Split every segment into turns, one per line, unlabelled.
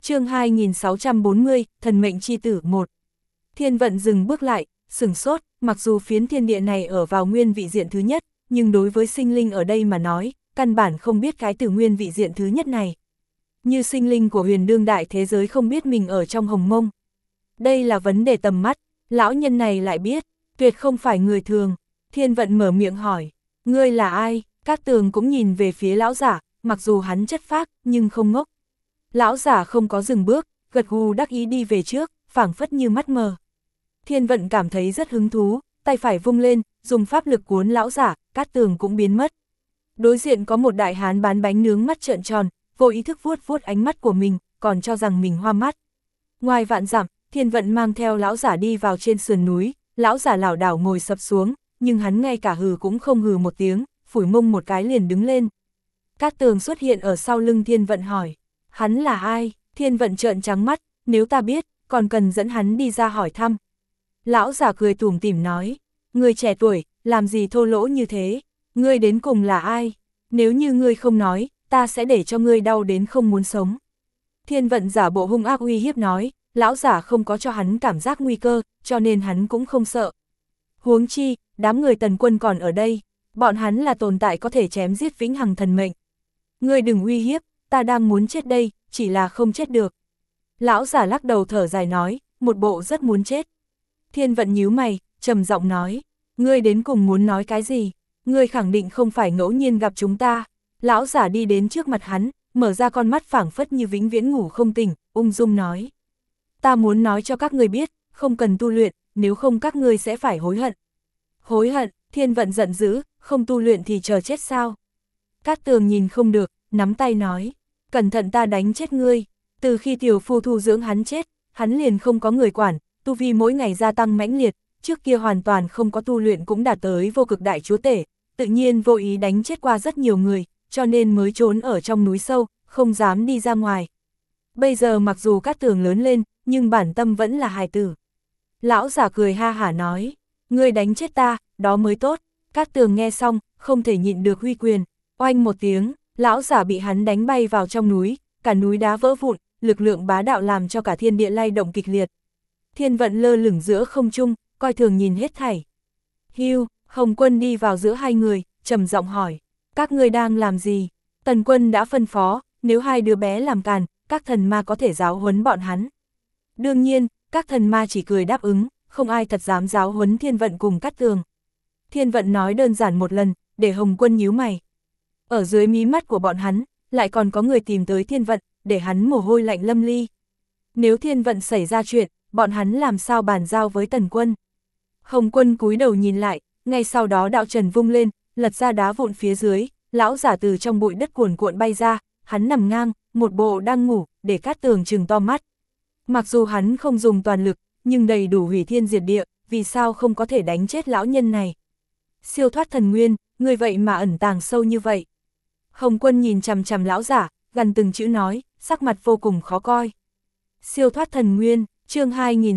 chương 2640, thần mệnh chi tử 1. Thiên vận dừng bước lại, sửng sốt, mặc dù phiến thiên địa này ở vào nguyên vị diện thứ nhất, nhưng đối với sinh linh ở đây mà nói, căn bản không biết cái từ nguyên vị diện thứ nhất này. Như sinh linh của huyền đương đại thế giới không biết mình ở trong hồng mông. Đây là vấn đề tầm mắt, lão nhân này lại biết, tuyệt không phải người thường. Thiên vận mở miệng hỏi, ngươi là ai? Các tường cũng nhìn về phía lão giả, mặc dù hắn chất phác, nhưng không ngốc. Lão giả không có dừng bước, gật gù đắc ý đi về trước, phảng phất như mắt mờ. Thiên vận cảm thấy rất hứng thú, tay phải vung lên, dùng pháp lực cuốn lão giả, Cát Tường cũng biến mất. Đối diện có một đại hán bán bánh nướng mắt trợn tròn, vô ý thức vuốt vuốt ánh mắt của mình, còn cho rằng mình hoa mắt. Ngoài vạn dặm, Thiên vận mang theo lão giả đi vào trên sườn núi, lão giả lảo đảo ngồi sập xuống, nhưng hắn ngay cả hừ cũng không hừ một tiếng, phủi mông một cái liền đứng lên. Cát Tường xuất hiện ở sau lưng Thiên vận hỏi, hắn là ai? Thiên vận trợn trắng mắt, nếu ta biết, còn cần dẫn hắn đi ra hỏi thăm. Lão giả cười tủm tỉm nói, người trẻ tuổi, làm gì thô lỗ như thế? Ngươi đến cùng là ai? Nếu như ngươi không nói, ta sẽ để cho ngươi đau đến không muốn sống. Thiên vận giả bộ hung ác uy hiếp nói, lão giả không có cho hắn cảm giác nguy cơ, cho nên hắn cũng không sợ. Huống chi, đám người Tần Quân còn ở đây, bọn hắn là tồn tại có thể chém giết vĩnh hằng thần mệnh. Ngươi đừng uy hiếp, ta đang muốn chết đây, chỉ là không chết được. Lão giả lắc đầu thở dài nói, một bộ rất muốn chết. Thiên vận nhíu mày, trầm giọng nói, ngươi đến cùng muốn nói cái gì? Ngươi khẳng định không phải ngẫu nhiên gặp chúng ta. Lão giả đi đến trước mặt hắn, mở ra con mắt phảng phất như vĩnh viễn ngủ không tỉnh, ung dung nói. Ta muốn nói cho các ngươi biết, không cần tu luyện, nếu không các ngươi sẽ phải hối hận. Hối hận? Thiên vận giận dữ, không tu luyện thì chờ chết sao? Cát Tường nhìn không được, nắm tay nói, cẩn thận ta đánh chết ngươi. Từ khi tiểu phu thu dưỡng hắn chết, hắn liền không có người quản, tu vi mỗi ngày gia tăng mãnh liệt, trước kia hoàn toàn không có tu luyện cũng đạt tới vô cực đại chúa tể, tự nhiên vô ý đánh chết qua rất nhiều người, cho nên mới trốn ở trong núi sâu, không dám đi ra ngoài. Bây giờ mặc dù Cát Tường lớn lên, nhưng bản tâm vẫn là hài tử. Lão giả cười ha hả nói, ngươi đánh chết ta, đó mới tốt. Cát Tường nghe xong, không thể nhịn được huy quyền, oanh một tiếng, lão giả bị hắn đánh bay vào trong núi, cả núi đá vỡ vụn, lực lượng bá đạo làm cho cả thiên địa lay động kịch liệt. Thiên vận lơ lửng giữa không trung, coi thường nhìn hết thảy. Hưu, Hồng Quân đi vào giữa hai người, trầm giọng hỏi, các ngươi đang làm gì? Tần Quân đã phân phó, nếu hai đứa bé làm càn, các thần ma có thể giáo huấn bọn hắn. Đương nhiên, các thần ma chỉ cười đáp ứng, không ai thật dám giáo huấn Thiên vận cùng Cát Tường. Thiên vận nói đơn giản một lần, để Hồng Quân nhíu mày. Ở dưới mí mắt của bọn hắn, lại còn có người tìm tới Thiên vận, để hắn mồ hôi lạnh lâm ly. Nếu Thiên vận xảy ra chuyện, bọn hắn làm sao bàn giao với Tần Quân? Hồng Quân cúi đầu nhìn lại, ngay sau đó đạo trần vung lên, lật ra đá vụn phía dưới, lão giả từ trong bụi đất cuồn cuộn bay ra, hắn nằm ngang, một bộ đang ngủ, để Cát Tường trừng to mắt. Mặc dù hắn không dùng toàn lực, nhưng đầy đủ hủy thiên diệt địa, vì sao không có thể đánh chết lão nhân này? Siêu thoát thần nguyên, người vậy mà ẩn tàng sâu như vậy. Hồng Quân nhìn chằm chằm lão giả, gần từng chữ nói, sắc mặt vô cùng khó coi. Siêu thoát thần nguyên, chương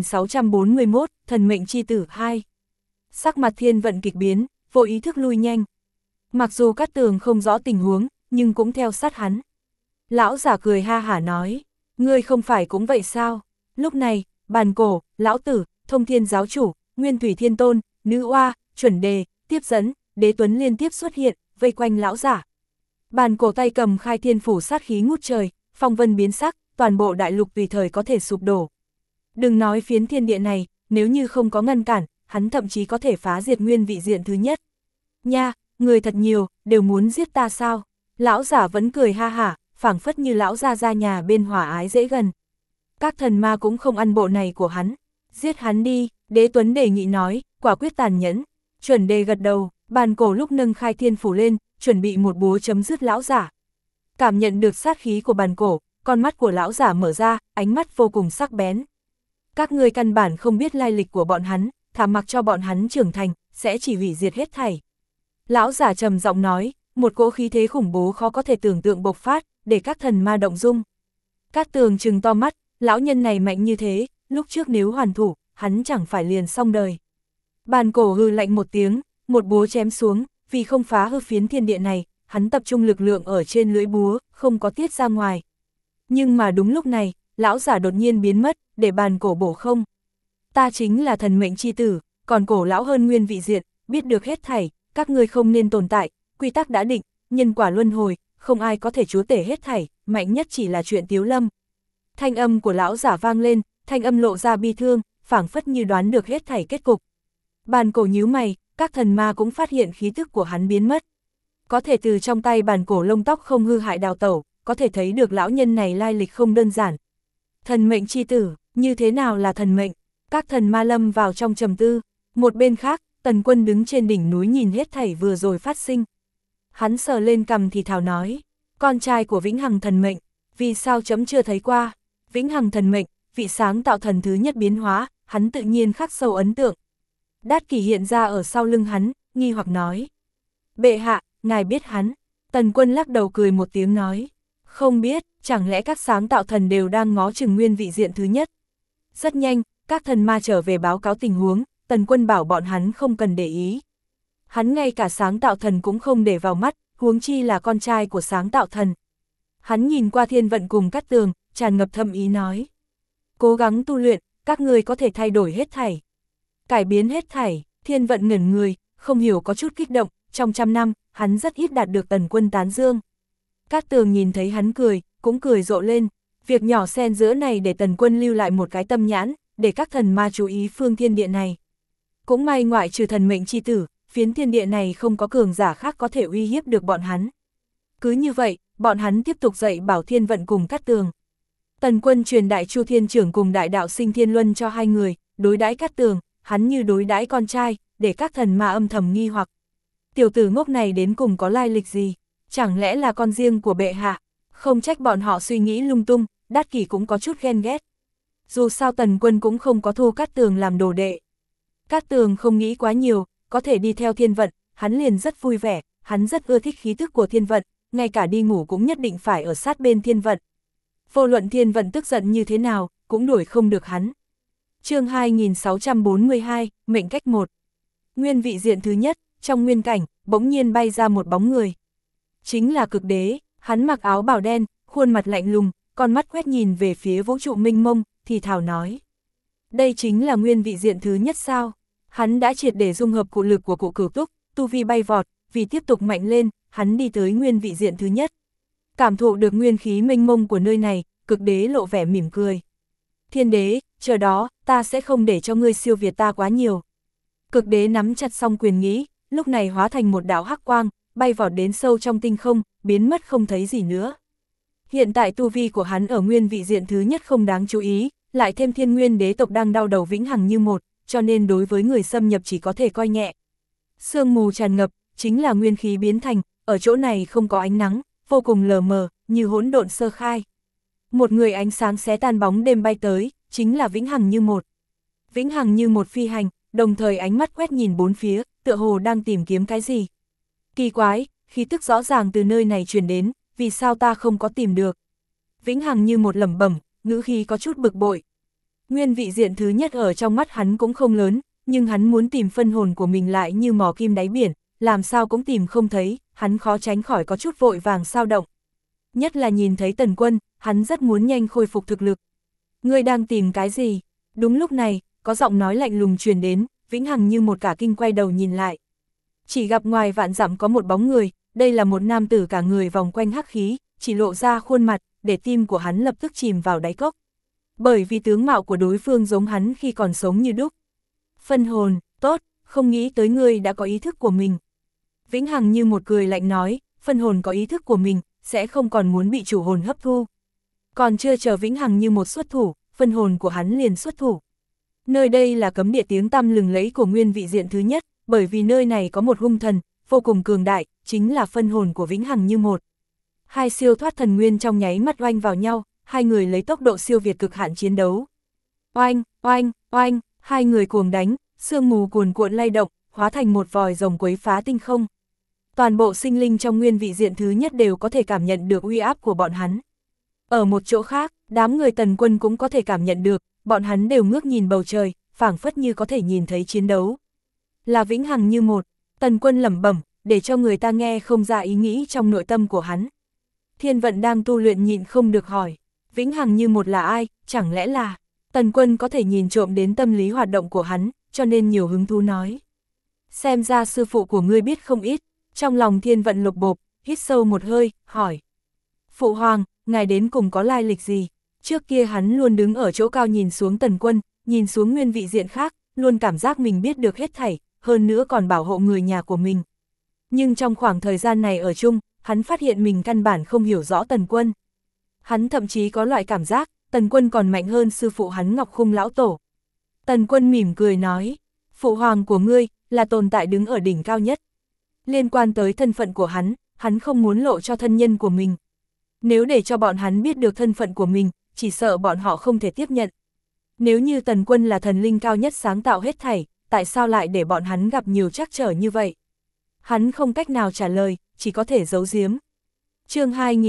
2641, thần mệnh chi tử 2. Sắc mặt Thiên vận kịch biến, vô ý thức lui nhanh. Mặc dù Cát Tường không rõ tình huống, nhưng cũng theo sát hắn. Lão giả cười ha hả nói, ngươi không phải cũng vậy sao? Lúc này, Bàn Cổ, Lão Tử, Thông Thiên Giáo Chủ, Nguyên Thủy Thiên Tôn, Nữ Oa, Chuẩn Đề, Tiếp Dẫn, Đế Tuấn liên tiếp xuất hiện, vây quanh lão giả. Bàn Cổ tay cầm khai thiên phủ sát khí ngút trời, phong vân biến sắc, toàn bộ đại lục tùy thời có thể sụp đổ. Đừng nói phiến thiên địa này, nếu như không có ngăn cản, hắn thậm chí có thể phá diệt nguyên vị diện thứ nhất. Nha, người thật nhiều, đều muốn giết ta sao? Lão giả vẫn cười ha hả, phảng phất như lão ra nhà bên hòa ái dễ gần. Các thần ma cũng không ăn bộ này của hắn. Giết hắn đi, Đế Tuấn đề nghị nói, quả quyết tàn nhẫn. Chuẩn Đề gật đầu, Bàn Cổ lúc nâng khai thiên phủ lên, chuẩn bị một búa chấm dứt lão giả. Cảm nhận được sát khí của Bàn Cổ, con mắt của lão giả mở ra, ánh mắt vô cùng sắc bén. Các ngươi căn bản không biết lai lịch của bọn hắn, thà mặc cho bọn hắn trưởng thành, sẽ chỉ hủy diệt hết thảy. Lão giả trầm giọng nói, một cỗ khí thế khủng bố khó có thể tưởng tượng bộc phát, để các thần ma động dung. Cát Tường trừng to mắt, lão nhân này mạnh như thế, lúc trước nếu hoàn thủ, hắn chẳng phải liền xong đời. Bàn Cổ hừ lạnh một tiếng, một búa chém xuống, vì không phá hư phiến thiên địa này, hắn tập trung lực lượng ở trên lưỡi búa, không có tiết ra ngoài. Nhưng mà đúng lúc này, lão giả đột nhiên biến mất, để bàn cổ bổ không. Ta chính là thần mệnh chi tử, còn cổ lão hơn nguyên vị diện, biết được hết thảy, các ngươi không nên tồn tại, quy tắc đã định, nhân quả luân hồi, không ai có thể chúa tể hết thảy, mạnh nhất chỉ là chuyện Tiếu Lâm. Thanh âm của lão giả vang lên, thanh âm lộ ra bi thương, phảng phất như đoán được hết thảy kết cục. Bàn cổ nhíu mày, các thần ma cũng phát hiện khí tức của hắn biến mất. Có thể từ trong tay bàn cổ lông tóc không hư hại đào tẩu, có thể thấy được lão nhân này lai lịch không đơn giản. Thần mệnh chi tử, như thế nào là thần mệnh? Các thần ma lâm vào trong trầm tư. Một bên khác, Tần Quân đứng trên đỉnh núi nhìn hết thảy vừa rồi phát sinh. Hắn sờ lên cằm thì thào nói, con trai của Vĩnh Hằng thần mệnh, vì sao chấm chưa thấy qua? Vĩnh Hằng thần mệnh, vị sáng tạo thần thứ nhất biến hóa, hắn tự nhiên khắc sâu ấn tượng. Đát Kỷ hiện ra ở sau lưng hắn, nghi hoặc nói, bệ hạ, ngài biết hắn? Tần Quân lắc đầu cười một tiếng nói, không biết, chẳng lẽ các sáng tạo thần đều đang ngó chừng nguyên vị diện thứ nhất? Rất nhanh, các thần ma trở về báo cáo tình huống, Tần Quân bảo bọn hắn không cần để ý. Hắn ngay cả sáng tạo thần cũng không để vào mắt, huống chi là con trai của sáng tạo thần. Hắn nhìn qua Thiên Vận cùng Cát Tường, tràn ngập thâm ý nói, cố gắng tu luyện, các ngươi có thể thay đổi hết thảy. Cải biến hết thảy. Thiên Vận ngẩn người, không hiểu có chút kích động, trong 100 năm, hắn rất ít đạt được Tần Quân tán dương. Cát Tường nhìn thấy hắn cười, cũng cười rộ lên, việc nhỏ xen giữa này để Tần Quân lưu lại một cái tâm nhãn, để các thần ma chú ý phương thiên địa này. Cũng may ngoại trừ thần mệnh chi tử, phiến thiên địa này không có cường giả khác có thể uy hiếp được bọn hắn. Cứ như vậy, bọn hắn tiếp tục dạy bảo Thiên Vận cùng Cát Tường. Tần Quân truyền Đại Chu Thiên Trưởng cùng Đại Đạo Sinh Thiên Luân cho hai người, đối đãi Cát Tường, hắn như đối đãi con trai, để các thần ma âm thầm nghi hoặc. Tiểu tử ngốc này đến cùng có lai lịch gì? Chẳng lẽ là con riêng của bệ hạ? Không trách bọn họ suy nghĩ lung tung, Đát Kỷ cũng có chút ghen ghét. Dù sao Tần Quân cũng không có thu Cát Tường làm đồ đệ. Cát Tường không nghĩ quá nhiều, có thể đi theo Thiên Vận, hắn liền rất vui vẻ, hắn rất ưa thích khí tức của Thiên Vận, ngay cả đi ngủ cũng nhất định phải ở sát bên Thiên Vận. Vô luận Thiên Vận tức giận như thế nào, cũng đuổi không được hắn. Chương 2642, mệnh cách 1. Nguyên vị diện thứ nhất, trong nguyên cảnh, bỗng nhiên bay ra một bóng người. Chính là Cực Đế, hắn mặc áo bào đen, khuôn mặt lạnh lùng, con mắt quét nhìn về phía vũ trụ mênh mông, thì thào nói. Đây chính là nguyên vị diện thứ nhất sao? Hắn đã triệt để dung hợp cụ lực của cụ Cửu Túc, tu vi bay vọt, vì tiếp tục mạnh lên, hắn đi tới nguyên vị diện thứ nhất. Cảm thụ được nguyên khí mênh mông của nơi này, Cực Đế lộ vẻ mỉm cười. Thiên Đế, chờ đó, ta sẽ không để cho ngươi siêu việt ta quá nhiều. Cực Đế nắm chặt song quyền nghĩ, lúc này hóa thành một đạo hắc quang, bay vọt đến sâu trong tinh không, biến mất không thấy gì nữa. Hiện tại tu vi của hắn ở nguyên vị diện thứ nhất không đáng chú ý, lại thêm Thiên Nguyên đế tộc đang đau đầu vĩnh hằng như một, cho nên đối với người xâm nhập chỉ có thể coi nhẹ. Sương mù tràn ngập, chính là nguyên khí biến thành, ở chỗ này không có ánh nắng, vô cùng lờ mờ, như hỗn độn sơ khai. Một người ánh sáng xé tan bóng đêm bay tới, chính là vĩnh hằng như một. Vĩnh hằng như một phi hành, đồng thời ánh mắt quét nhìn bốn phía, tựa hồ đang tìm kiếm cái gì. Kỳ quái, khí tức rõ ràng từ nơi này truyền đến, vì sao ta không có tìm được. Vĩnh hằng như một lẩm bẩm, ngữ khí có chút bực bội. Nguyên vị diện thứ nhất ở trong mắt hắn cũng không lớn, nhưng hắn muốn tìm phân hồn của mình lại như mò kim đáy biển, làm sao cũng tìm không thấy, hắn khó tránh khỏi có chút vội vàng sao động. Nhất là nhìn thấy Tần Quân, hắn rất muốn nhanh khôi phục thực lực. Ngươi đang tìm cái gì? Đúng lúc này, có giọng nói lạnh lùng truyền đến, Vĩnh Hằng như một cả kinh quay đầu nhìn lại. Chỉ gặp ngoài vạn dặm có một bóng người, đây là một nam tử cả người vòng quanh hắc khí, chỉ lộ ra khuôn mặt, để tim của hắn lập tức chìm vào đáy cốc. Bởi vì tướng mạo của đối phương giống hắn khi còn sống như đúc. Phân hồn, tốt, không nghĩ tới ngươi đã có ý thức của mình. Vĩnh Hằng như một cười lạnh nói, phân hồn có ý thức của mình, sẽ không còn muốn bị chủ hồn hấp thu. Còn chưa chờ Vĩnh Hằng như một xuất thủ, phân hồn của hắn liền xuất thủ. Nơi đây là cấm địa tiếng tăm lừng lẫy của nguyên vị diện thứ nhất, bởi vì nơi này có một hung thần, vô cùng cường đại, chính là phân hồn của Vĩnh Hằng như một. Hai siêu thoát thần nguyên trong nháy mắt oanh vào nhau, hai người lấy tốc độ siêu việt cực hạn chiến đấu. Oanh, oanh, oanh, hai người cuồng đánh, sương mù cuồn cuộn lay động, hóa thành một vòi rồng quấy phá tinh không. Toàn bộ sinh linh trong nguyên vị diện thứ nhất đều có thể cảm nhận được uy áp của bọn hắn. Ở một chỗ khác, đám người Tần Quân cũng có thể cảm nhận được, bọn hắn đều ngước nhìn bầu trời, phảng phất như có thể nhìn thấy chiến đấu. Là Vĩnh Hằng như một, Tần Quân lẩm bẩm, để cho người ta nghe không ra ý nghĩ trong nội tâm của hắn. Thiên Vận đang tu luyện nhịn không được hỏi, Vĩnh Hằng như một là ai, chẳng lẽ là... Tần Quân có thể nhìn trộm đến tâm lý hoạt động của hắn, cho nên nhiều hứng thú nói. Xem ra sư phụ của ngươi biết không ít, trong lòng Thiên Vận lục bộp, hít sâu một hơi, hỏi. Phụ hoàng, ngài đến cùng có lai lịch gì? Trước kia hắn luôn đứng ở chỗ cao nhìn xuống Tần Quân, nhìn xuống nguyên vị diện khác, luôn cảm giác mình biết được hết thảy, hơn nữa còn bảo hộ người nhà của mình. Nhưng trong khoảng thời gian này ở chung, hắn phát hiện mình căn bản không hiểu rõ Tần Quân. Hắn thậm chí có loại cảm giác, Tần Quân còn mạnh hơn sư phụ hắn Ngọc Khung lão tổ. Tần Quân mỉm cười nói, phụ hoàng của ngươi là tồn tại đứng ở đỉnh cao nhất. Liên quan tới thân phận của hắn không muốn lộ cho thân nhân của mình. Nếu để cho bọn hắn biết được thân phận của mình, chỉ sợ bọn họ không thể tiếp nhận. Nếu như Tần Quân là thần linh cao nhất sáng tạo hết thảy, tại sao lại để bọn hắn gặp nhiều trắc trở như vậy? Hắn không cách nào trả lời, chỉ có thể giấu giếm. Chương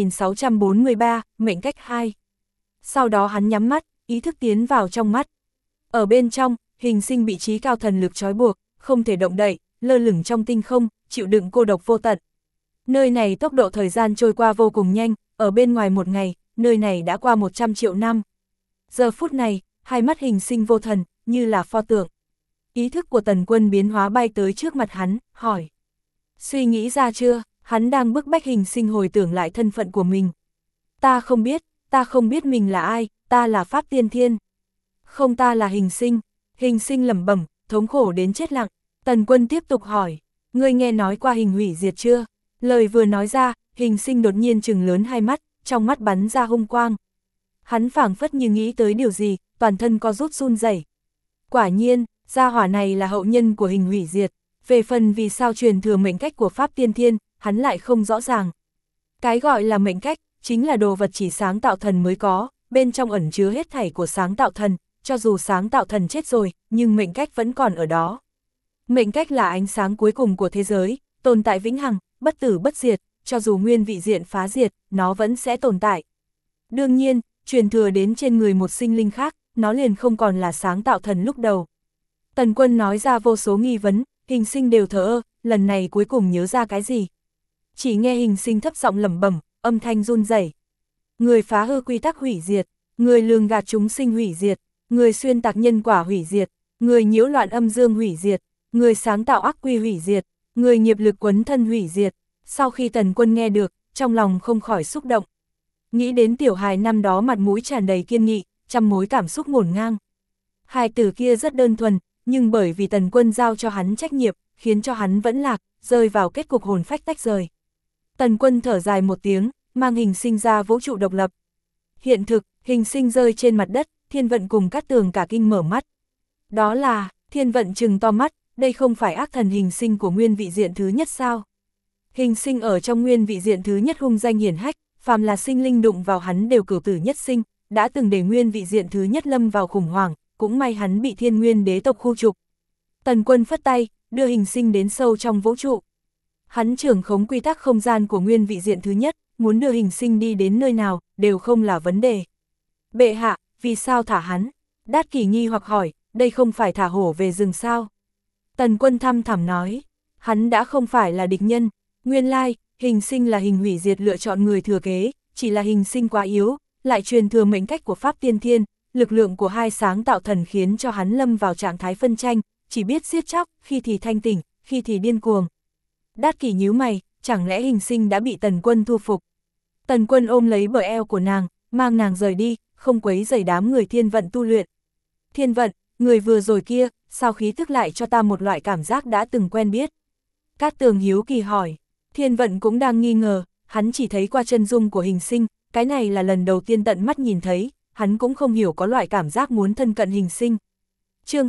2643, mệnh cách 2. Sau đó hắn nhắm mắt, ý thức tiến vào trong mắt. Ở bên trong, Hình Sinh bị trí cao thần lực trói buộc, không thể động đậy, lơ lửng trong tinh không, chịu đựng cô độc vô tận. Nơi này tốc độ thời gian trôi qua vô cùng nhanh, ở bên ngoài một ngày, nơi này đã qua 100 triệu năm. Giờ phút này, hai mắt Hình Sinh vô thần, như là pho tượng. Ý thức của Tần Quân biến hóa bay tới trước mặt hắn, hỏi. Suy nghĩ ra chưa? Hắn đang bức bách Hình Sinh hồi tưởng lại thân phận của mình. Ta không biết mình là ai, ta là Pháp Tiên Thiên. Không, ta là Hình Sinh. Hình Sinh lẩm bẩm, thống khổ đến chết lặng. Tần Quân tiếp tục hỏi, ngươi nghe nói qua hình hủy diệt chưa? Lời vừa nói ra, Hình Sinh đột nhiên trừng lớn hai mắt, trong mắt bắn ra hung quang. Hắn phảng phất như nghĩ tới điều gì, toàn thân co rút run rẩy. Quả nhiên, gia hỏa này là hậu nhân của hình hủy diệt. Về phần vì sao truyền thừa mệnh cách của Pháp Tiên Thiên, hắn lại không rõ ràng. Cái gọi là mệnh cách, chính là đồ vật chỉ sáng tạo thần mới có, bên trong ẩn chứa hết thảy của sáng tạo thần, cho dù sáng tạo thần chết rồi, nhưng mệnh cách vẫn còn ở đó. Mệnh cách là ánh sáng cuối cùng của thế giới, tồn tại vĩnh hằng, bất tử bất diệt, cho dù nguyên vị diện phá diệt, nó vẫn sẽ tồn tại. Đương nhiên, truyền thừa đến trên người một sinh linh khác, nó liền không còn là sáng tạo thần lúc đầu. Tần Quân nói ra vô số nghi vấn, Hình Sinh đều thờ ơ, lần này cuối cùng nhớ ra cái gì. Chỉ nghe Hình Sinh thấp giọng lẩm bẩm, âm thanh run rẩy. Người phá hư quy tắc hủy diệt, người lường gạt chúng sinh hủy diệt, người xuyên tạc nhân quả hủy diệt, người nhiễu loạn âm dương hủy diệt, người sáng tạo ác quy hủy diệt, người nghiệp lực quấn thân hủy diệt. Sau khi Tần Quân nghe được, trong lòng không khỏi xúc động. Nghĩ đến tiểu hài năm đó mặt mũi tràn đầy kiên nghị, trăm mối cảm xúc ngổn ngang. Hài tử kia rất đơn thuần, nhưng bởi vì Tần Quân giao cho hắn trách nhiệm, khiến cho hắn vẫn lạc, rơi vào kết cục hồn phách tách rời. Tần Quân thở dài một tiếng, mang Hình Sinh ra vũ trụ độc lập. Hiện thực, Hình Sinh rơi trên mặt đất, Thiên Vận cùng Cát Tường cả kinh mở mắt. Đó là, Thiên Vận trừng to mắt, đây không phải ác thần Hình Sinh của nguyên vị diện thứ nhất sao? Hình Sinh ở trong nguyên vị diện thứ nhất hung danh hiển hách, phàm là sinh linh đụng vào hắn đều cửu tử nhất sinh, đã từng để nguyên vị diện thứ nhất lâm vào khủng hoảng, cũng may hắn bị Thiên Nguyên đế tộc khu trục. Tần Quân phất tay, đưa Hình Sinh đến sâu trong vũ trụ. Hắn trưởng khống quy tắc không gian của nguyên vị diện thứ nhất, muốn đưa Hình Sinh đi đến nơi nào, đều không là vấn đề. Bệ hạ, vì sao thả hắn? Đát Kỷ nghi hoặc hỏi, đây không phải thả hổ về rừng sao? Tần Quân thăm thẳm nói, hắn đã không phải là địch nhân. Nguyên lai, Hình Sinh là hình hủy diệt lựa chọn người thừa kế, chỉ là Hình Sinh quá yếu, lại truyền thừa mệnh cách của Pháp Tiên Thiên, lực lượng của hai sáng tạo thần khiến cho hắn lâm vào trạng thái phân tranh, chỉ biết giết chóc, khi thì thanh tỉnh, khi thì điên cuồng. Đát Kỷ nhíu mày, chẳng lẽ Hình Sinh đã bị Tần Quân thu phục? Tần Quân ôm lấy bờ eo của nàng, mang nàng rời đi, không quấy rầy đám người Thiên Vận tu luyện. Thiên Vận, người vừa rồi kia, sao khí tức lại cho ta một loại cảm giác đã từng quen biết? Cát Tường hiếu kỳ hỏi. Thiên Vận cũng đang nghi ngờ, hắn chỉ thấy qua chân dung của Hình Sinh, cái này là lần đầu tiên tận mắt nhìn thấy, hắn cũng không hiểu có loại cảm giác muốn thân cận Hình Sinh. Chương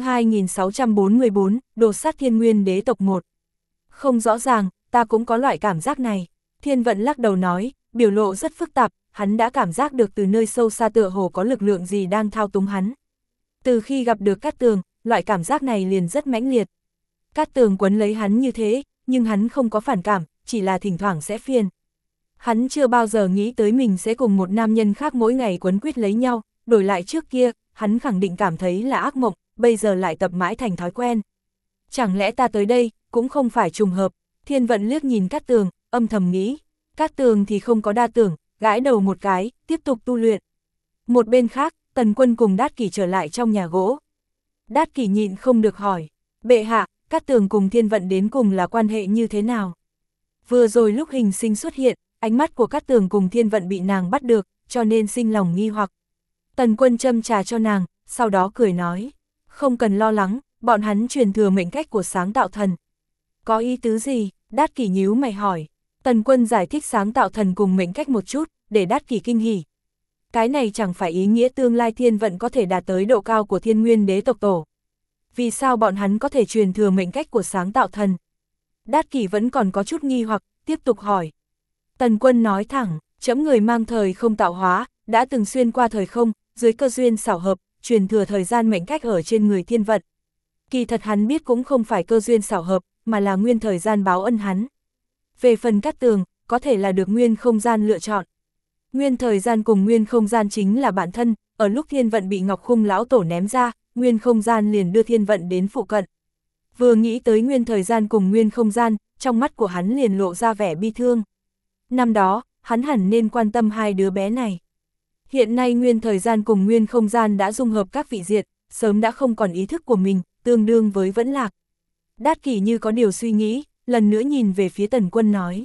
2644, Đồ sát Thiên Nguyên đế tộc 1. Không rõ ràng, ta cũng có loại cảm giác này. Thiên Vận lắc đầu nói, biểu lộ rất phức tạp, hắn đã cảm giác được từ nơi sâu xa tựa hồ có lực lượng gì đang thao túng hắn. Từ khi gặp được Cát Tường, loại cảm giác này liền rất mãnh liệt. Cát Tường quấn lấy hắn như thế, nhưng hắn không có phản cảm, chỉ là thỉnh thoảng sẽ phiền. Hắn chưa bao giờ nghĩ tới mình sẽ cùng một nam nhân khác mỗi ngày quấn quýt lấy nhau, đổi lại trước kia, hắn khẳng định cảm thấy là ác mộng, bây giờ lại tập mãi thành thói quen. Chẳng lẽ ta tới đây, cũng không phải trùng hợp. Thiên Vận liếc nhìn Cát Tường, âm thầm nghĩ. Cát Tường thì không có đa tưởng, gãi đầu một cái, tiếp tục tu luyện. Một bên khác, Tần Quân cùng Đát Kỷ trở lại trong nhà gỗ. Đát Kỷ nhịn không được hỏi, bệ hạ, Cát Tường cùng Thiên Vận đến cùng là quan hệ như thế nào? Vừa rồi lúc Hình Sinh xuất hiện, ánh mắt của Cát Tường cùng Thiên Vận bị nàng bắt được, cho nên sinh lòng nghi hoặc. Tần Quân châm trà cho nàng, sau đó cười nói, không cần lo lắng, bọn hắn truyền thừa mệnh cách của sáng tạo thần. Có ý tứ gì? Đát Kỷ nhíu mày hỏi. Tần Quân giải thích sáng tạo thần cùng mệnh cách một chút, để Đát Kỷ kinh hỉ. Cái này chẳng phải ý nghĩa tương lai Thiên Vận có thể đạt tới độ cao của Thiên Nguyên đế tộc tổ. Vì sao bọn hắn có thể truyền thừa mệnh cách của sáng tạo thần? Đát Kỷ vẫn còn có chút nghi hoặc, tiếp tục hỏi. Tần Quân nói thẳng, chấm người mang thời không tạo hóa, đã từng xuyên qua thời không, dưới cơ duyên xảo hợp, truyền thừa thời gian mệnh cách ở trên người Thiên Vận. Kỳ thật hắn biết cũng không phải cơ duyên xảo hợp, mà là nguyên thời gian báo ân hắn. Về phần Cát Tường, có thể là được nguyên không gian lựa chọn. Nguyên thời gian cùng nguyên không gian chính là bạn thân, ở lúc Thiên Vận bị Ngọc Khung lão tổ ném ra, nguyên không gian liền đưa Thiên Vận đến phụ cận. Vừa nghĩ tới nguyên thời gian cùng nguyên không gian, trong mắt của hắn liền lộ ra vẻ bi thương. Năm đó, hắn hẳn nên quan tâm hai đứa bé này. Hiện nay nguyên thời gian cùng nguyên không gian đã dung hợp các vị diệt, sớm đã không còn ý thức của mình, tương đương với vẫn lạc. Đát Kỷ như có điều suy nghĩ, lần nữa nhìn về phía Tần Quân nói.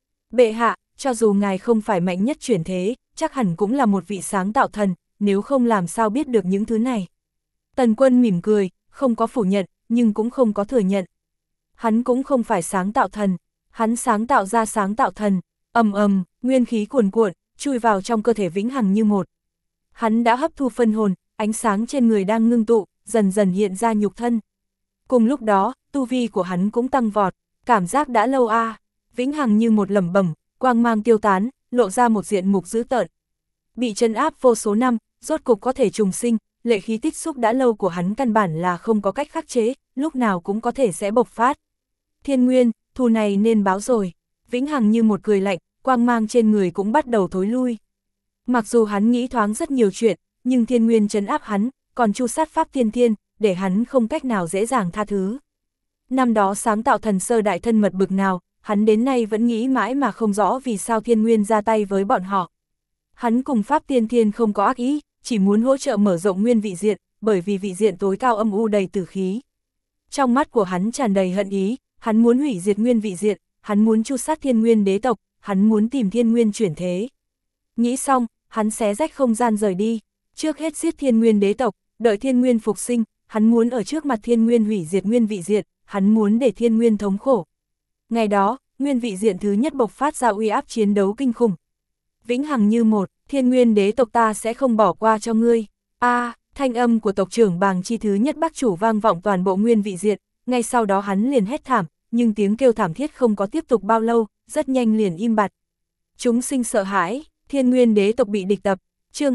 Bệ hạ, cho dù ngài không phải mạnh nhất chuyển thế, chắc hẳn cũng là một vị sáng tạo thần, nếu không làm sao biết được những thứ này. Tần Quân mỉm cười, không có phủ nhận, nhưng cũng không có thừa nhận. Hắn cũng không phải sáng tạo thần, hắn sáng tạo ra sáng tạo thần, nguyên khí cuồn cuộn, chui vào trong cơ thể vĩnh hằng như một. Hắn đã hấp thu phân hồn, ánh sáng trên người đang ngưng tụ, dần dần hiện ra nhục thân. Cùng lúc đó, tu vi của hắn cũng tăng vọt, cảm giác đã lâu vĩnh hằng như một lẩm bẩm, quang mang tiêu tán, lộ ra một diện mục dữ tợn. Bị trấn áp vô số năm, rốt cục có thể trùng sinh, lệ khí tích xúc đã lâu của hắn căn bản là không có cách khắc chế, lúc nào cũng có thể sẽ bộc phát. Thiên Nguyên, thù này nên báo rồi. Vĩnh hằng như một cười lạnh, quang mang trên người cũng bắt đầu thối lui. Mặc dù hắn nghĩ thoáng rất nhiều chuyện, nhưng Thiên Nguyên trấn áp hắn, còn chu sát pháp thiên, để hắn không cách nào dễ dàng tha thứ. Năm đó sáng tạo thần sơ đại thân mật bực nào, hắn đến nay vẫn nghĩ mãi mà không rõ vì sao Thiên Nguyên ra tay với bọn họ. Hắn cùng pháp thiên không có ác ý, chỉ muốn hỗ trợ mở rộng nguyên vị diện, bởi vì vị diện tối cao âm u đầy tử khí. Trong mắt của hắn tràn đầy hận ý, hắn muốn hủy diệt nguyên vị diện, hắn muốn chu sát Thiên Nguyên đế tộc, hắn muốn tìm Thiên Nguyên chuyển thế. Nghĩ xong, hắn xé rách không gian rời đi, trước hết giết Thiên Nguyên đế tộc, đợi Thiên Nguyên phục sinh, hắn muốn ở trước mặt Thiên Nguyên hủy diệt nguyên vị diện, hắn muốn để Thiên Nguyên thống khổ. Ngày đó, nguyên vị diện thứ nhất bộc phát ra uy áp chiến đấu kinh khủng. Vĩnh hằng như một, Thiên Nguyên đế tộc ta sẽ không bỏ qua cho ngươi. Thanh âm của tộc trưởng Bàng Chi thứ nhất Bắc chủ vang vọng toàn bộ nguyên vị diện, ngay sau đó hắn liền hét thảm, nhưng tiếng kêu thảm thiết không có tiếp tục bao lâu, rất nhanh liền im bặt. Chúng sinh sợ hãi, Thiên Nguyên đế tộc bị địch tập, chương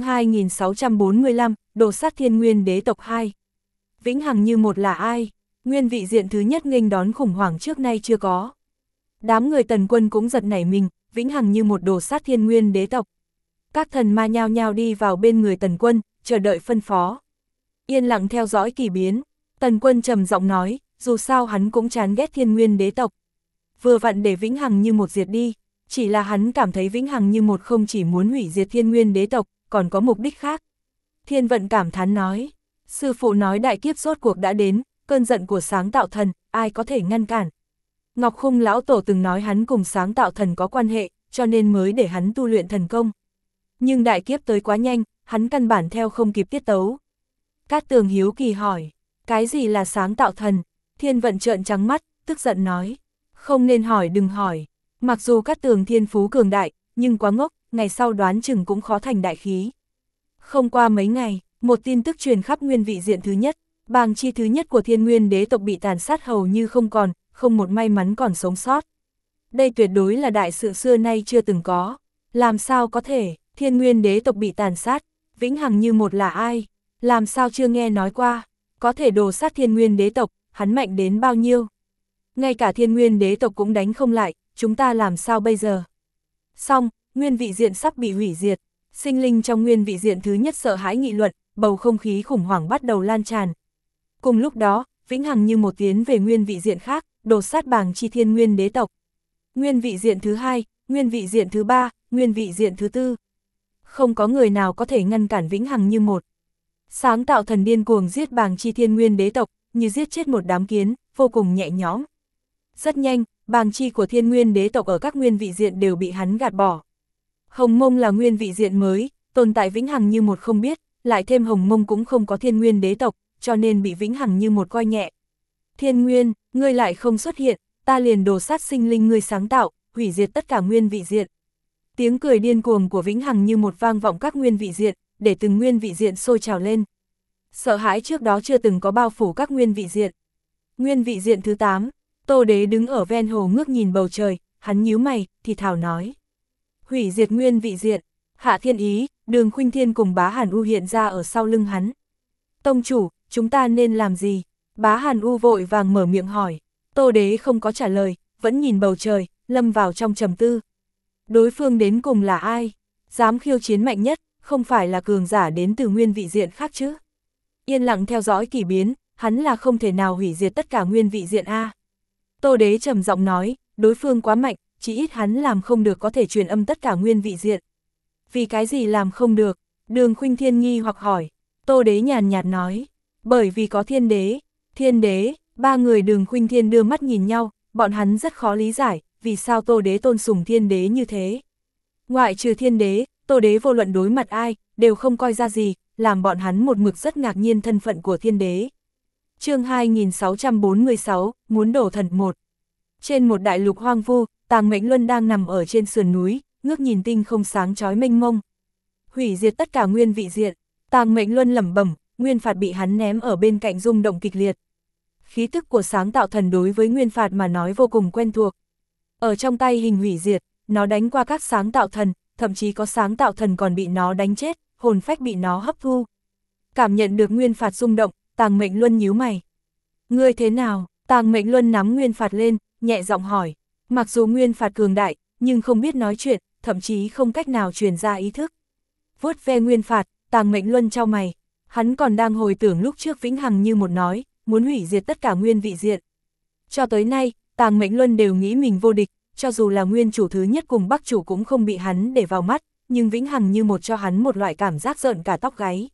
2645, đồ sát Thiên Nguyên đế tộc 2. Vĩnh hằng như một là ai? Nguyên vị diện thứ nhất nghênh đón khủng hoảng trước nay chưa có. Đám người Tần Quân cũng giật nảy mình, vĩnh hằng như một đồ sát Thiên Nguyên đế tộc. Các thần ma nhao nhao đi vào bên người Tần Quân, chờ đợi phân phó. Yên lặng theo dõi kỳ biến, Tần Quân trầm giọng nói, dù sao hắn cũng chán ghét Thiên Nguyên đế tộc. Vừa vặn để vĩnh hằng như một diệt đi, chỉ là hắn cảm thấy vĩnh hằng như một không chỉ muốn hủy diệt Thiên Nguyên đế tộc, còn có mục đích khác. Thiên Vận cảm thán nói, sư phụ nói đại kiếp rốt cuộc đã đến, cơn giận của sáng tạo thần, ai có thể ngăn cản. Ngọc Khung lão tổ từng nói hắn cùng sáng tạo thần có quan hệ, cho nên mới để hắn tu luyện thần công. Nhưng đại kiếp tới quá nhanh, hắn căn bản theo không kịp tiết tấu. Cát Tường hiếu kỳ hỏi, cái gì là sáng tạo thần? Thiên Vận trợn trắng mắt, tức giận nói, không nên hỏi đừng hỏi. Mặc dù Cát Tường thiên phú cường đại, nhưng quá ngốc, ngày sau đoán chừng cũng khó thành đại khí. Không qua mấy ngày, một tin tức truyền khắp nguyên vị diện thứ nhất, Bàng Chi thứ nhất của Thiên Nguyên đế tộc bị tàn sát hầu như không còn, không một may mắn còn sống sót. Đây tuyệt đối là đại sự xưa nay chưa từng có. Làm sao có thể, Thiên Nguyên đế tộc bị tàn sát, vĩnh hằng như một là ai? Làm sao chưa nghe nói qua? Có thể đồ sát Thiên Nguyên đế tộc, hắn mạnh đến bao nhiêu? Ngay cả Thiên Nguyên đế tộc cũng đánh không lại, chúng ta làm sao bây giờ? Xong, nguyên vị diện sắp bị hủy diệt, sinh linh trong nguyên vị diện thứ nhất sợ hãi nghị luận, bầu không khí khủng hoảng bắt đầu lan tràn. Cùng lúc đó, vĩnh hằng như một tiến về nguyên vị diện khác, đồ sát Bàng Chi Thiên Nguyên đế tộc. Nguyên vị diện thứ hai, nguyên vị diện thứ ba, nguyên vị diện thứ tư. không có người nào có thể ngăn cản vĩnh hằng như một. Sáng tạo thần điên cuồng giết Bàng Chi thiên nguyên đế tộc, như giết chết một đám kiến, vô cùng nhẹ nhõm. Rất nhanh, Bàng Chi của thiên nguyên đế tộc ở các nguyên vị diện đều bị hắn gạt bỏ. Hồng Mông là nguyên vị diện mới, tồn tại vĩnh hằng như một không biết, lại thêm Hồng Mông cũng không có thiên nguyên đế tộc, cho nên bị vĩnh hằng như một coi nhẹ. Thiên Nguyên, ngươi lại không xuất hiện, ta liền đồ sát sinh linh ngươi sáng tạo, hủy diệt tất cả nguyên vị diện. Tiếng cười điên cuồng của vĩnh hằng như một vang vọng các nguyên vị diện, để từng nguyên vị diện sôi trào lên. Sợ hãi trước đó chưa từng có bao phủ các nguyên vị diện. Nguyên vị diện thứ 8, Tô Đế đứng ở ven hồ ngước nhìn bầu trời, hắn nhíu mày, thì thào nói. Hủy diệt nguyên vị diện, Hạ Thiên Ý, Đường Khuynh Thiên cùng Bá Hàn U hiện ra ở sau lưng hắn. Tông chủ, chúng ta nên làm gì? Bá Hàn U vội vàng mở miệng hỏi. Tô Đế không có trả lời, vẫn nhìn bầu trời, lâm vào trong trầm tư. Đối phương đến cùng là ai? Dám khiêu chiến mạnh nhất, không phải là cường giả đến từ nguyên vị diện khác chứ? Yên lặng theo dõi kỳ biến, hắn là không thể nào hủy diệt tất cả nguyên vị diện A. Tô Đế trầm giọng nói, đối phương quá mạnh, chỉ ít hắn làm không được có thể truyền âm tất cả nguyên vị diện. Vì cái gì làm không được? Đường Khuynh Thiên nghi hoặc hỏi. Tô Đế nhàn nhạt nói, bởi vì có thiên đế. Thiên đế, ba người Đường Khuynh Thiên đưa mắt nhìn nhau, bọn hắn rất khó lý giải, vì sao Tô Đế tôn sùng thiên đế như thế. Ngoại trừ thiên đế, Tô Đế vô luận đối mặt ai, đều không coi ra gì, làm bọn hắn một mực rất ngạc nhiên thân phận của thiên đế. Chương 2646, muốn đổ thần 1. Trên một đại lục hoang vu, Tàng Mệnh Luân đang nằm ở trên sườn núi, ngước nhìn tinh không sáng chói mênh mông. Hủy diệt tất cả nguyên vị diện, Tàng Mệnh Luân lẩm bẩm, nguyên phạt bị hắn ném ở bên cạnh rung động kịch liệt. Khí tức của sáng tạo thần đối với nguyên phạt mà nói vô cùng quen thuộc. Ở trong tay hình hủy diệt, nó đánh qua các sáng tạo thần, thậm chí có sáng tạo thần còn bị nó đánh chết, hồn phách bị nó hấp thu. Cảm nhận được nguyên phạt rung động, Tàng Mệnh Luân nhíu mày. Ngươi thế nào? Tàng Mệnh Luân nắm nguyên phạt lên, nhẹ giọng hỏi. Mặc dù nguyên phạt cường đại, nhưng không biết nói chuyện, thậm chí không cách nào truyền ra ý thức. Vuốt ve nguyên phạt, Tàng Mệnh Luân chau mày. Hắn còn đang hồi tưởng lúc trước vĩnh hằng như một nói, muốn hủy diệt tất cả nguyên vị diện. Cho tới nay, Tàng Mệnh Luân đều nghĩ mình vô địch, cho dù là nguyên chủ thứ nhất cùng bắc chủ cũng không bị hắn để vào mắt, nhưng vĩnh hằng như một cho hắn một loại cảm giác rợn cả tóc gáy.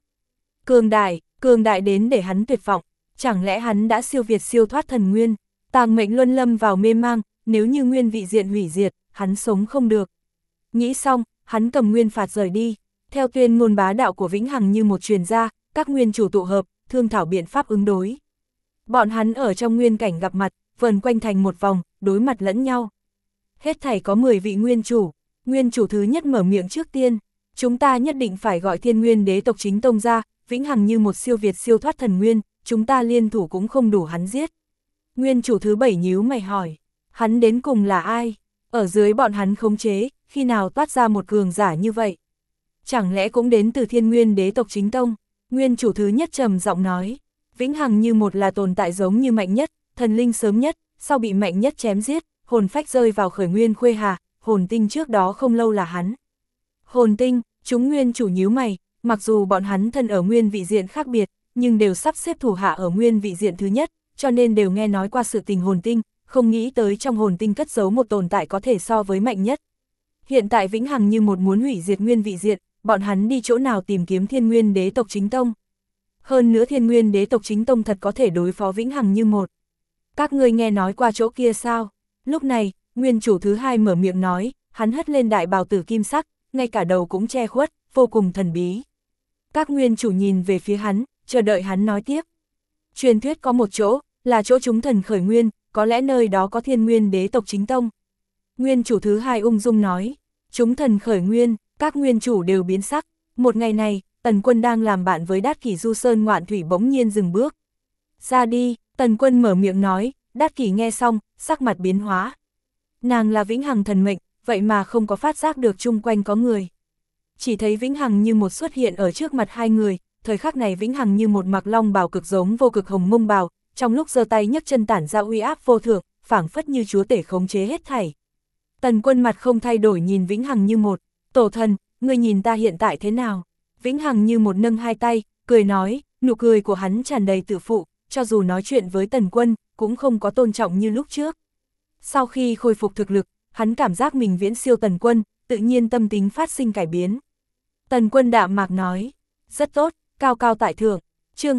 Cường đại đến để hắn tuyệt vọng, chẳng lẽ hắn đã siêu việt siêu thoát thần nguyên? Tàng Mệnh Luân lâm vào mê mang, nếu như nguyên vị diện hủy diệt, hắn sống không được. Nghĩ xong, hắn cầm nguyên phạt rời đi, theo tuyên ngôn bá đạo của vĩnh hằng như một truyền ra, các nguyên chủ tụ hợp, thương thảo biện pháp ứng đối. Bọn hắn ở trong nguyên cảnh gặp mặt, vần quanh thành một vòng, đối mặt lẫn nhau. Hết thảy có 10 vị nguyên chủ thứ nhất mở miệng trước tiên, chúng ta nhất định phải gọi thiên nguyên đế tộc chính tông ra, vĩnh hằng như một siêu việt siêu thoát thần nguyên, chúng ta liên thủ cũng không đủ hắn giết. Nguyên chủ thứ 7 nhíu mày hỏi, hắn đến cùng là ai? Ở dưới bọn hắn khống chế, khi nào toát ra một cường giả như vậy? Chẳng lẽ cũng đến từ thiên nguyên đế tộc chính tông? Nguyên chủ thứ nhất trầm giọng nói, vĩnh hằng như một là tồn tại giống như mạnh nhất, thần linh sớm nhất, sau bị mạnh nhất chém giết, hồn phách rơi vào khởi nguyên khuê hà, hồn tinh trước đó không lâu là hắn. Hồn tinh, chúng nguyên chủ nhíu mày, mặc dù bọn hắn thân ở nguyên vị diện khác biệt, nhưng đều sắp xếp thủ hạ ở nguyên vị diện thứ nhất, cho nên đều nghe nói qua sự tình hồn tinh, không nghĩ tới trong hồn tinh cất giấu một tồn tại có thể so với mạnh nhất. Hiện tại vĩnh hằng như một muốn hủy diệt nguyên vị diện, bọn hắn đi chỗ nào tìm kiếm thiên nguyên đế tộc chính tông. Hơn nữa thiên nguyên đế tộc chính tông thật có thể đối phó vĩnh hằng như một. Các ngươi nghe nói qua chỗ kia sao? Lúc này, nguyên chủ thứ hai mở miệng nói, hắn hất lên đại bào tử kim sắc, ngay cả đầu cũng che khuất, vô cùng thần bí. Các nguyên chủ nhìn về phía hắn, chờ đợi hắn nói tiếp. Truyền thuyết có một chỗ, là chỗ chúng thần khởi nguyên, có lẽ nơi đó có thiên nguyên đế tộc chính tông. Nguyên chủ thứ hai ung dung nói, chúng thần khởi nguyên, các nguyên chủ đều biến sắc. Một ngày này, Tần Quân đang làm bạn với Đát Kỷ du sơn ngoạn thủy bỗng nhiên dừng bước. Ra đi, Tần Quân mở miệng nói, Đát Kỷ nghe xong, sắc mặt biến hóa. Nàng là vĩnh hằng thần mệnh, vậy mà không có phát giác được chung quanh có người. Chỉ thấy vĩnh hằng như một xuất hiện ở trước mặt hai người, thời khắc này vĩnh hằng như một mặc long bào cực giống vô cực hồng mông bào, trong lúc giơ tay nhấc chân tản ra uy áp vô thượng, phảng phất như chúa tể khống chế hết thảy. Tần Quân mặt không thay đổi nhìn vĩnh hằng như một, tổ thần, ngươi nhìn ta hiện tại thế nào? Vĩnh hằng như một nâng hai tay, cười nói, nụ cười của hắn tràn đầy tự phụ, cho dù nói chuyện với Tần Quân, cũng không có tôn trọng như lúc trước. Sau khi khôi phục thực lực, hắn cảm giác mình viễn siêu Tần Quân, tự nhiên tâm tính phát sinh cải biến. Tần Quân đạm mạc nói, rất tốt, cao cao tại thượng. Chương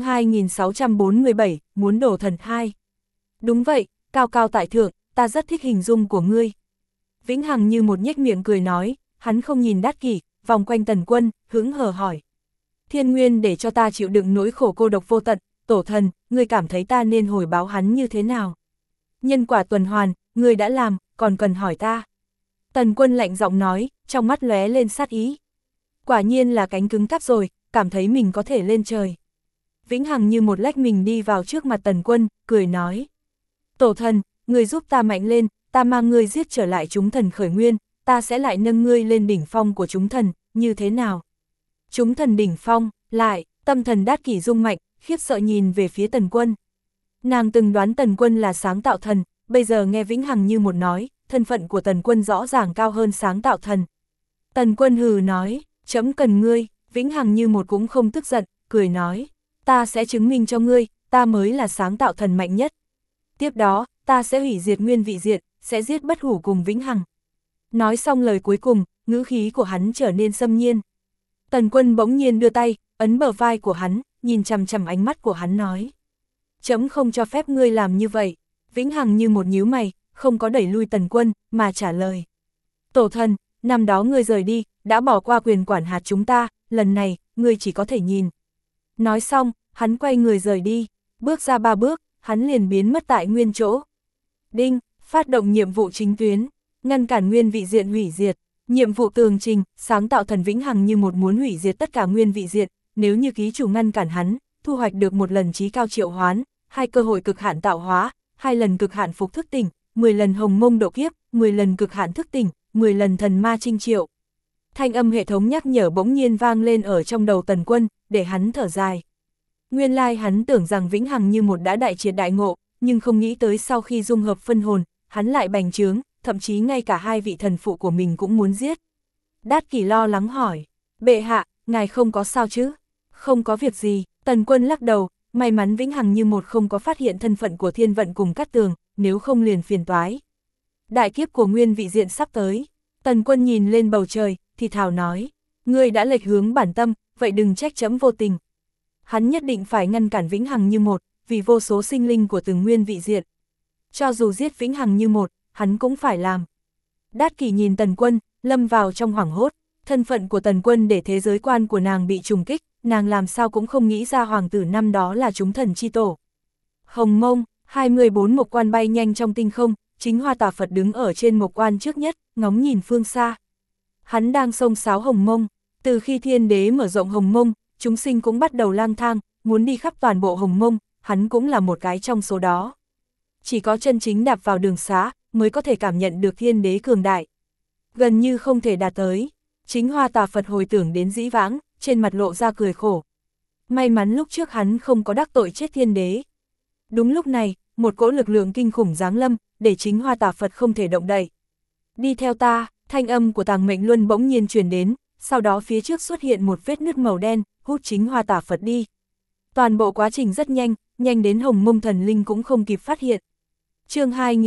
2647, muốn đổ thần 2. Đúng vậy, cao cao tại thượng, ta rất thích hình dung của ngươi. Vĩnh Hằng như một nhếch miệng cười nói, hắn không nhìn Đát Kỷ, vòng quanh Tần Quân, hững hờ hỏi. Thiên Nguyên để cho ta chịu đựng nỗi khổ cô độc vô tận, tổ thần, ngươi cảm thấy ta nên hồi báo hắn như thế nào? Nhân quả tuần hoàn, ngươi đã làm, còn cần hỏi ta. Tần Quân lạnh giọng nói, trong mắt lóe lên sát ý. Quả nhiên là cánh cứng cáp rồi, cảm thấy mình có thể lên trời. Vĩnh Hằng như một lách mình đi vào trước mặt Tần Quân, cười nói. Tổ thần, ngươi giúp ta mạnh lên, ta mang ngươi giết trở lại chúng thần khởi nguyên, ta sẽ lại nâng ngươi lên đỉnh phong của chúng thần, như thế nào? Chúng thần đỉnh phong, lại, tâm thần Đát Kỷ rung mạnh, khiếp sợ nhìn về phía Tần Quân. Nàng từng đoán Tần Quân là sáng tạo thần, bây giờ nghe Vĩnh Hằng như một nói, thân phận của Tần Quân rõ ràng cao hơn sáng tạo thần. Tần Quân hừ nói, chấm cần ngươi, Vĩnh Hằng như một cũng không tức giận, cười nói, ta sẽ chứng minh cho ngươi, ta mới là sáng tạo thần mạnh nhất. Tiếp đó, ta sẽ hủy diệt nguyên vị diện, sẽ giết Bất Hủ cùng Vĩnh Hằng. Nói xong lời cuối cùng, ngữ khí của hắn trở nên xâm nhiên. Tần Quân bỗng nhiên đưa tay, ấn bờ vai của hắn, nhìn chằm chằm ánh mắt của hắn nói. Chấm không cho phép ngươi làm như vậy. Vĩnh Hằng như một nhíu mày, không có đẩy lui Tần Quân, mà trả lời. Tổ thần, năm đó ngươi rời đi, đã bỏ qua quyền quản hạt chúng ta, lần này, ngươi chỉ có thể nhìn. Nói xong, hắn quay người rời đi, bước ra 3 bước, hắn liền biến mất tại nguyên chỗ. Đinh, phát động nhiệm vụ chính tuyến, ngăn cản nguyên vị diện hủy diệt. Nhiệm vụ tường trình, sáng tạo thần Vĩnh Hằng như một muốn hủy diệt tất cả nguyên vị diện, nếu như ký chủ ngăn cản hắn, thu hoạch được 1 lần chí cao triệu hoán, 2 cơ hội cực hạn tạo hóa, 2 lần cực hạn phục thức tỉnh, 10 lần hồng mông độ kiếp, 10 lần cực hạn thức tỉnh, 10 lần thần ma trinh triệu. Thanh âm hệ thống nhắc nhở bỗng nhiên vang lên ở trong đầu Tần Quân, để hắn thở dài. Nguyên lai hắn tưởng rằng Vĩnh Hằng như một đã đại triệt đại ngộ, nhưng không nghĩ tới sau khi dung hợp phân hồn, hắn lại bành trướng, thậm chí ngay cả 2 vị thần phụ của mình cũng muốn giết. Đát Kỷ lo lắng hỏi, bệ hạ, ngài không có sao chứ? Không có việc gì, Tần Quân lắc đầu, may mắn Vĩnh Hằng như một không có phát hiện thân phận của Thiên Vận cùng Cát Tường, nếu không liền phiền toái. Đại kiếp của nguyên vị diện sắp tới. Tần Quân nhìn lên bầu trời, thì thào nói, ngươi đã lệch hướng bản tâm, vậy đừng trách chấm vô tình. Hắn nhất định phải ngăn cản Vĩnh Hằng như một, vì vô số sinh linh của từng nguyên vị diện. Cho dù giết Vĩnh Hằng như một, hắn cũng phải làm. Đát Kỷ nhìn Tần Quân, lâm vào trong hoảng hốt, thân phận của Tần Quân để thế giới quan của nàng bị trùng kích, nàng làm sao cũng không nghĩ ra hoàng tử năm đó là chúng thần chi tổ. Hồng Mông, 24 mộc quan bay nhanh trong tinh không, chính Hoa Tà Phật đứng ở trên mộc quan trước nhất, ngóng nhìn phương xa. Hắn đang xông xáo Hồng Mông, từ khi Thiên Đế mở rộng Hồng Mông, chúng sinh cũng bắt đầu lang thang, muốn đi khắp toàn bộ Hồng Mông, hắn cũng là một cái trong số đó. Chỉ có chân chính đạp vào đường xá, mới có thể cảm nhận được Thiên Đế cường đại. Gần như không thể đạt tới, chính Hoa Tà Phật hồi tưởng đến dĩ vãng, trên mặt lộ ra cười khổ. May mắn lúc trước hắn không có đắc tội chết Thiên Đế. Đúng lúc này, một cỗ lực lượng kinh khủng giáng lâm, để chính Hoa Tà Phật không thể động đậy. Đi theo ta, thanh âm của Tàng Mệnh Luân bỗng nhiên truyền đến, sau đó phía trước xuất hiện một vết nứt màu đen, hút chính Hoa Tà Phật đi. Toàn bộ quá trình rất nhanh, nhanh đến Hồng Mông thần linh cũng không kịp phát hiện. Chương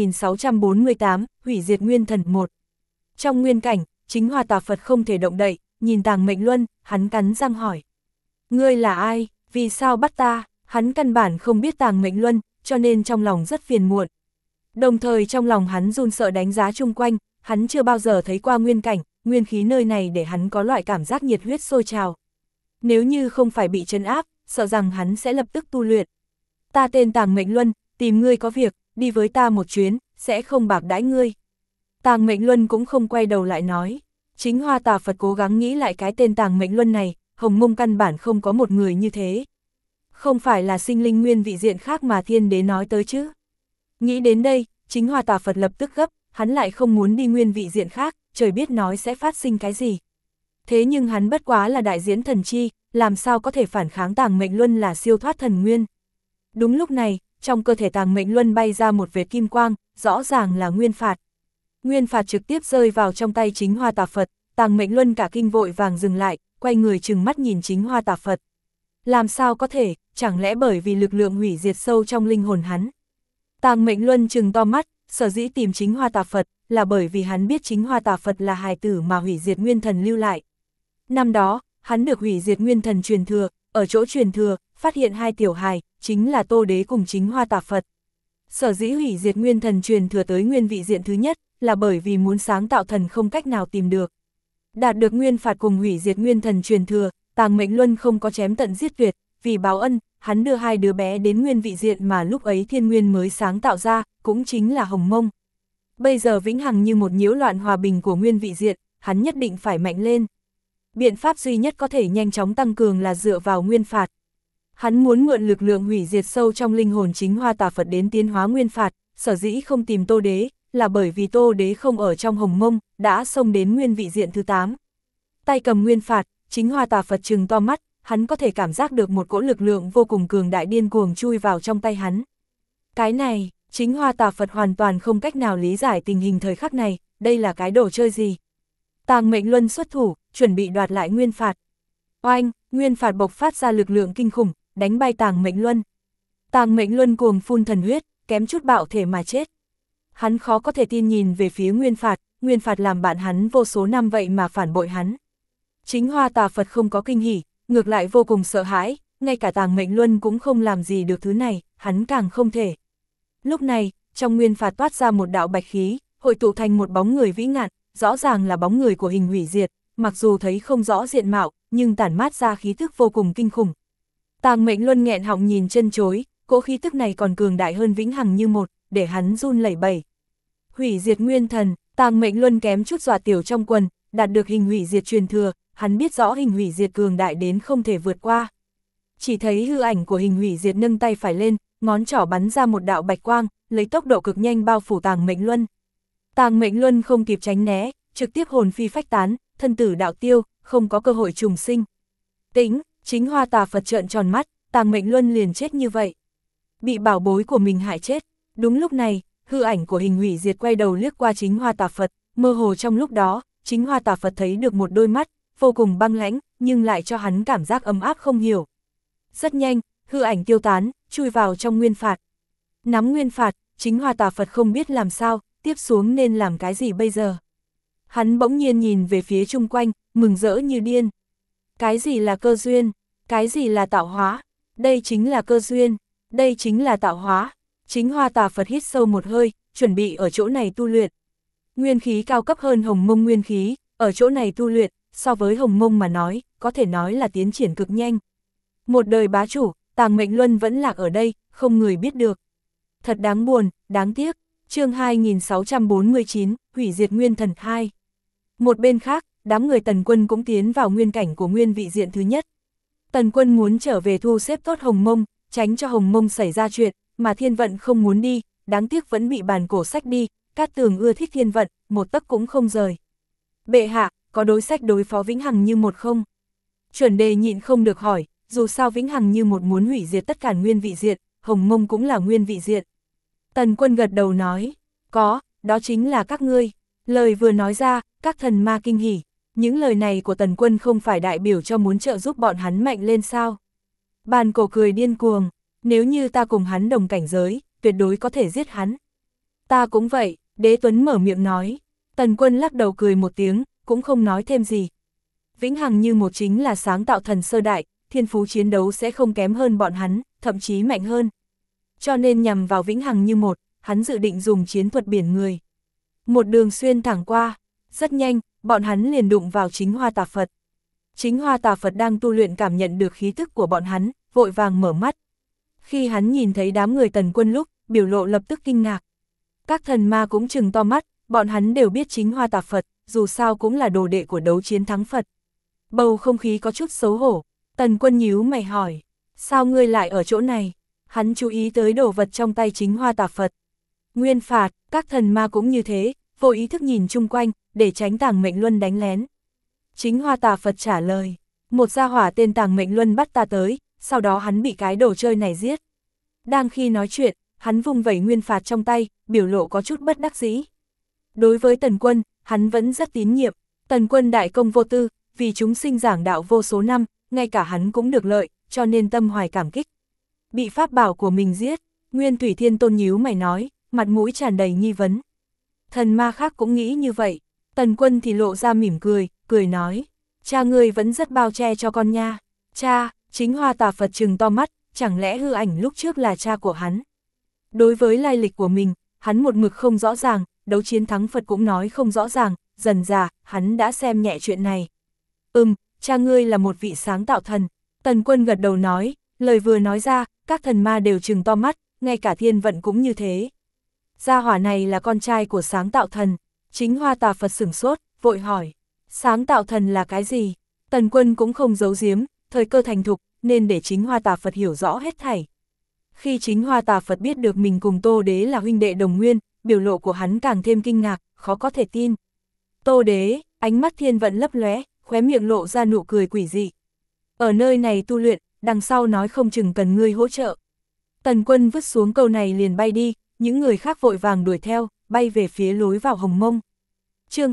2648, hủy diệt nguyên thần 1. Trong nguyên cảnh, chính Hoa Tà Phật không thể động đậy, nhìn Tàng Mệnh Luân, hắn cắn răng hỏi. Ngươi là ai, vì sao bắt ta? Hắn căn bản không biết Tàng Mệnh Luân, cho nên trong lòng rất phiền muộn. Đồng thời trong lòng hắn run sợ đánh giá chung quanh, hắn chưa bao giờ thấy qua nguyên cảnh, nguyên khí nơi này để hắn có loại cảm giác nhiệt huyết sôi trào. Nếu như không phải bị trấn áp, sợ rằng hắn sẽ lập tức tu luyện. Ta tên Tàng Mệnh Luân, tìm ngươi có việc, đi với ta một chuyến, sẽ không bạc đãi ngươi. Tàng Mệnh Luân cũng không quay đầu lại nói. Chính Hoa Tà Phật cố gắng nghĩ lại cái tên Tàng Mệnh Luân này, Hồng Mông căn bản không có một người như thế. Không phải là sinh linh nguyên vị diện khác mà Thiên Đế nói tới chứ. Nghĩ đến đây, chính Hoa Tà Phật lập tức gấp, hắn lại không muốn đi nguyên vị diện khác, trời biết nói sẽ phát sinh cái gì. Thế nhưng hắn bất quá là đại diễn thần chi, làm sao có thể phản kháng Tàng Mệnh Luân là siêu thoát thần nguyên. Đúng lúc này, trong cơ thể Tàng Mệnh Luân bay ra một vệt kim quang, rõ ràng là nguyên phạt. Nguyên phạt trực tiếp rơi vào trong tay chính Hoa Tà Phật, Tàng Mệnh Luân cả kinh vội vàng dừng lại, quay người trừng mắt nhìn chính Hoa Tà Phật. Làm sao có thể, chẳng lẽ bởi vì lực lượng hủy diệt sâu trong linh hồn hắn. Tàng Mệnh Luân trừng to mắt, sở dĩ tìm chính Hoa Tà Phật, là bởi vì hắn biết chính Hoa Tà Phật là hài tử mà hủy diệt nguyên thần lưu lại. Năm đó, Hắn được hủy diệt nguyên thần truyền thừa, ở chỗ truyền thừa, phát hiện hai tiểu hài, chính là Tô Đế cùng Chính Hoa Tà Phật. Sở dĩ hủy diệt nguyên thần truyền thừa tới nguyên vị diện thứ nhất, là bởi vì muốn sáng tạo thần không cách nào tìm được. Đạt được nguyên phạt cùng hủy diệt nguyên thần truyền thừa, Tàng Mệnh Luân không có chém tận giết tuyệt, vì báo ân, hắn đưa hai đứa bé đến nguyên vị diện mà lúc ấy thiên nguyên mới sáng tạo ra, cũng chính là Hồng Mông. Bây giờ vĩnh hằng như một nhiễu loạn hòa bình của nguyên vị diện, hắn nhất định phải mạnh lên. Biện pháp duy nhất có thể nhanh chóng tăng cường là dựa vào nguyên phạt. Hắn muốn mượn lực lượng hủy diệt sâu trong linh hồn Chính Hoa Tà Phật đến tiến hóa nguyên phạt, sở dĩ không tìm Tô Đế, là bởi vì Tô Đế không ở trong Hồng Mông, đã xông đến nguyên vị diện thứ 8. Tay cầm nguyên phạt, Chính Hoa Tà Phật trừng to mắt, hắn có thể cảm giác được một cỗ lực lượng vô cùng cường đại điên cuồng chui vào trong tay hắn. Cái này, Chính Hoa Tà Phật hoàn toàn không cách nào lý giải tình hình thời khắc này, đây là cái đồ chơi gì. Tàng Mệnh Luân xuất thủ, chuẩn bị đoạt lại nguyên phạt. Oanh, nguyên phạt bộc phát ra lực lượng kinh khủng, đánh bay Tàng Mệnh Luân. Tàng Mệnh Luân cuồng phun thần huyết, kém chút bạo thể mà chết. Hắn khó có thể tin nhìn về phía nguyên phạt làm bạn hắn vô số năm vậy mà phản bội hắn. Chính Hoa Tà Phật không có kinh hỉ, ngược lại vô cùng sợ hãi, ngay cả Tàng Mệnh Luân cũng không làm gì được thứ này, hắn càng không thể. Lúc này, trong nguyên phạt toát ra một đạo bạch khí, hội tụ thành một bóng người vĩ ngạn, rõ ràng là bóng người của hình hủy diệt, mặc dù thấy không rõ diện mạo, nhưng tản mát ra khí thức vô cùng kinh khủng. Tàng Mệnh Luân nghẹn họng nhìn chân chối, cỗ khí tức này còn cường đại hơn vĩnh hằng như một, để hắn run lẩy bẩy. Hủy diệt nguyên thần, Tàng Mệnh Luân kém chút dọa tiểu trong quần, đạt được hình hủy diệt truyền thừa, hắn biết rõ hình hủy diệt cường đại đến không thể vượt qua. Chỉ thấy hư ảnh của hình hủy diệt nâng tay phải lên, ngón trỏ bắn ra một đạo bạch quang, lấy tốc độ cực nhanh bao phủ Tàng Mệnh Luân. Tàng Mệnh Luân không kịp tránh né, trực tiếp hồn phi phách tán, thân tử đạo tiêu, không có cơ hội trùng sinh. Tĩnh, Chính Hoa Tà Phật trợn tròn mắt, Tàng Mệnh Luân liền chết như vậy. Bị bảo bối của mình hại chết. Đúng lúc này, hư ảnh của hình hủy diệt quay đầu liếc qua Chính Hoa Tà Phật, mơ hồ trong lúc đó, Chính Hoa Tà Phật thấy được một đôi mắt, vô cùng băng lãnh, nhưng lại cho hắn cảm giác ấm áp không hiểu. Rất nhanh, hư ảnh tiêu tán, chui vào trong nguyên phạt. Nắm nguyên phạt, Chính Hoa Tà Phật không biết làm sao, tiếp xuống nên làm cái gì bây giờ. Hắn bỗng nhiên nhìn về phía chung quanh, mừng rỡ như điên. Cái gì là cơ duyên? Cái gì là tạo hóa? Đây chính là cơ duyên, đây chính là tạo hóa. Chính Hoa Tà Phật hít sâu một hơi, chuẩn bị ở chỗ này tu luyện. Nguyên khí cao cấp hơn Hồng Mông nguyên khí, ở chỗ này tu luyện, so với Hồng Mông mà nói, có thể nói là tiến triển cực nhanh. Một đời bá chủ, Tàng Mệnh Luân vẫn lạc ở đây, không người biết được. Thật đáng buồn, đáng tiếc. Chương 2649, hủy diệt nguyên thần 2. Một bên khác, đám người Tần Quân cũng tiến vào nguyên cảnh của nguyên vị diện thứ nhất. Tần Quân muốn trở về thu xếp tốt Hồng Mông, tránh cho Hồng Mông xảy ra chuyện, mà Thiên Vận không muốn đi, đáng tiếc vẫn bị bàn cổ sách đi, Cát Tường ưa thích Thiên Vận, một tấc cũng không rời. Bệ hạ, có đối sách đối phó vĩnh hằng như một không? Chuẩn Đề nhịn không được hỏi, dù sao vĩnh hằng như một muốn hủy diệt tất cả nguyên vị diện, Hồng Mông cũng là nguyên vị diện. Tần Quân gật đầu nói, có, đó chính là các ngươi. Lời vừa nói ra, các thần ma kinh hỉ. Những lời này của Tần Quân không phải đại biểu cho muốn trợ giúp bọn hắn mạnh lên sao. Bàn cổ cười điên cuồng, nếu như ta cùng hắn đồng cảnh giới, tuyệt đối có thể giết hắn. Ta cũng vậy, Đế Tuấn mở miệng nói. Tần Quân lắc đầu cười một tiếng, cũng không nói thêm gì. Vĩnh hằng như một chính là sáng tạo thần sơ đại, thiên phú chiến đấu sẽ không kém hơn bọn hắn, thậm chí mạnh hơn. Cho nên nhằm vào vĩnh hằng như một, hắn dự định dùng chiến thuật biển người. Một đường xuyên thẳng qua, rất nhanh, bọn hắn liền đụng vào Chính Hoa Tà Phật. Chính Hoa Tà Phật đang tu luyện cảm nhận được khí tức của bọn hắn, vội vàng mở mắt. Khi hắn nhìn thấy đám người Tần Quân lúc, biểu lộ lập tức kinh ngạc. Các thần ma cũng trừng to mắt, bọn hắn đều biết Chính Hoa Tà Phật, dù sao cũng là đồ đệ của đấu chiến thắng Phật. Bầu không khí có chút xấu hổ, Tần Quân nhíu mày hỏi, sao ngươi lại ở chỗ này? Hắn chú ý tới đồ vật trong tay Chính Hoa Tà Phật. Nguyên phạt, các thần ma cũng như thế, vô ý thức nhìn chung quanh, để tránh Tàng Mệnh Luân đánh lén. Chính Hoa Tà Phật trả lời, một gia hỏa tên Tàng Mệnh Luân bắt ta tới, sau đó hắn bị cái đồ chơi này giết. Đang khi nói chuyện, hắn vung vẩy nguyên phạt trong tay, biểu lộ có chút bất đắc dĩ. Đối với Tần Quân, hắn vẫn rất tín nhiệm. Tần Quân đại công vô tư, vì chúng sinh giảng đạo vô số năm, ngay cả hắn cũng được lợi, cho nên tâm hoài cảm kích. Bị pháp bảo của mình giết, Nguyên Thủy Thiên Tôn nhíu mày nói, mặt mũi tràn đầy nghi vấn. Thần ma khác cũng nghĩ như vậy, Tần Quân thì lộ ra mỉm cười, cười nói, cha ngươi vẫn rất bao che cho con nha. Cha, Chính Hoa Tà Phật trừng to mắt, chẳng lẽ hư ảnh lúc trước là cha của hắn? Đối với lai lịch của mình, hắn một mực không rõ ràng, đấu chiến thắng Phật cũng nói không rõ ràng, dần dà, hắn đã xem nhẹ chuyện này. Cha ngươi là một vị sáng tạo thần. Tần Quân gật đầu nói, lời vừa nói ra, các thần ma đều trừng to mắt, ngay cả Thiên Vận cũng như thế. Gia hỏa này là con trai của sáng tạo thần. Chính Hoa Tà Phật sửng sốt, vội hỏi, sáng tạo thần là cái gì? Tần Quân cũng không giấu giếm, thời cơ thành thục, nên để Chính Hoa Tà Phật hiểu rõ hết thảy. Khi Chính Hoa Tà Phật biết được mình cùng Tô Đế là huynh đệ đồng nguyên, biểu lộ của hắn càng thêm kinh ngạc, khó có thể tin. Tô Đế, ánh mắt Thiên Vận lấp lóe, khóe miệng lộ ra nụ cười quỷ dị. Ở nơi này tu luyện, đằng sau nói không chừng cần ngươi hỗ trợ. Tần Quân vứt xuống câu này liền bay đi, những người khác vội vàng đuổi theo, bay về phía lối vào Hồng Mông. Chương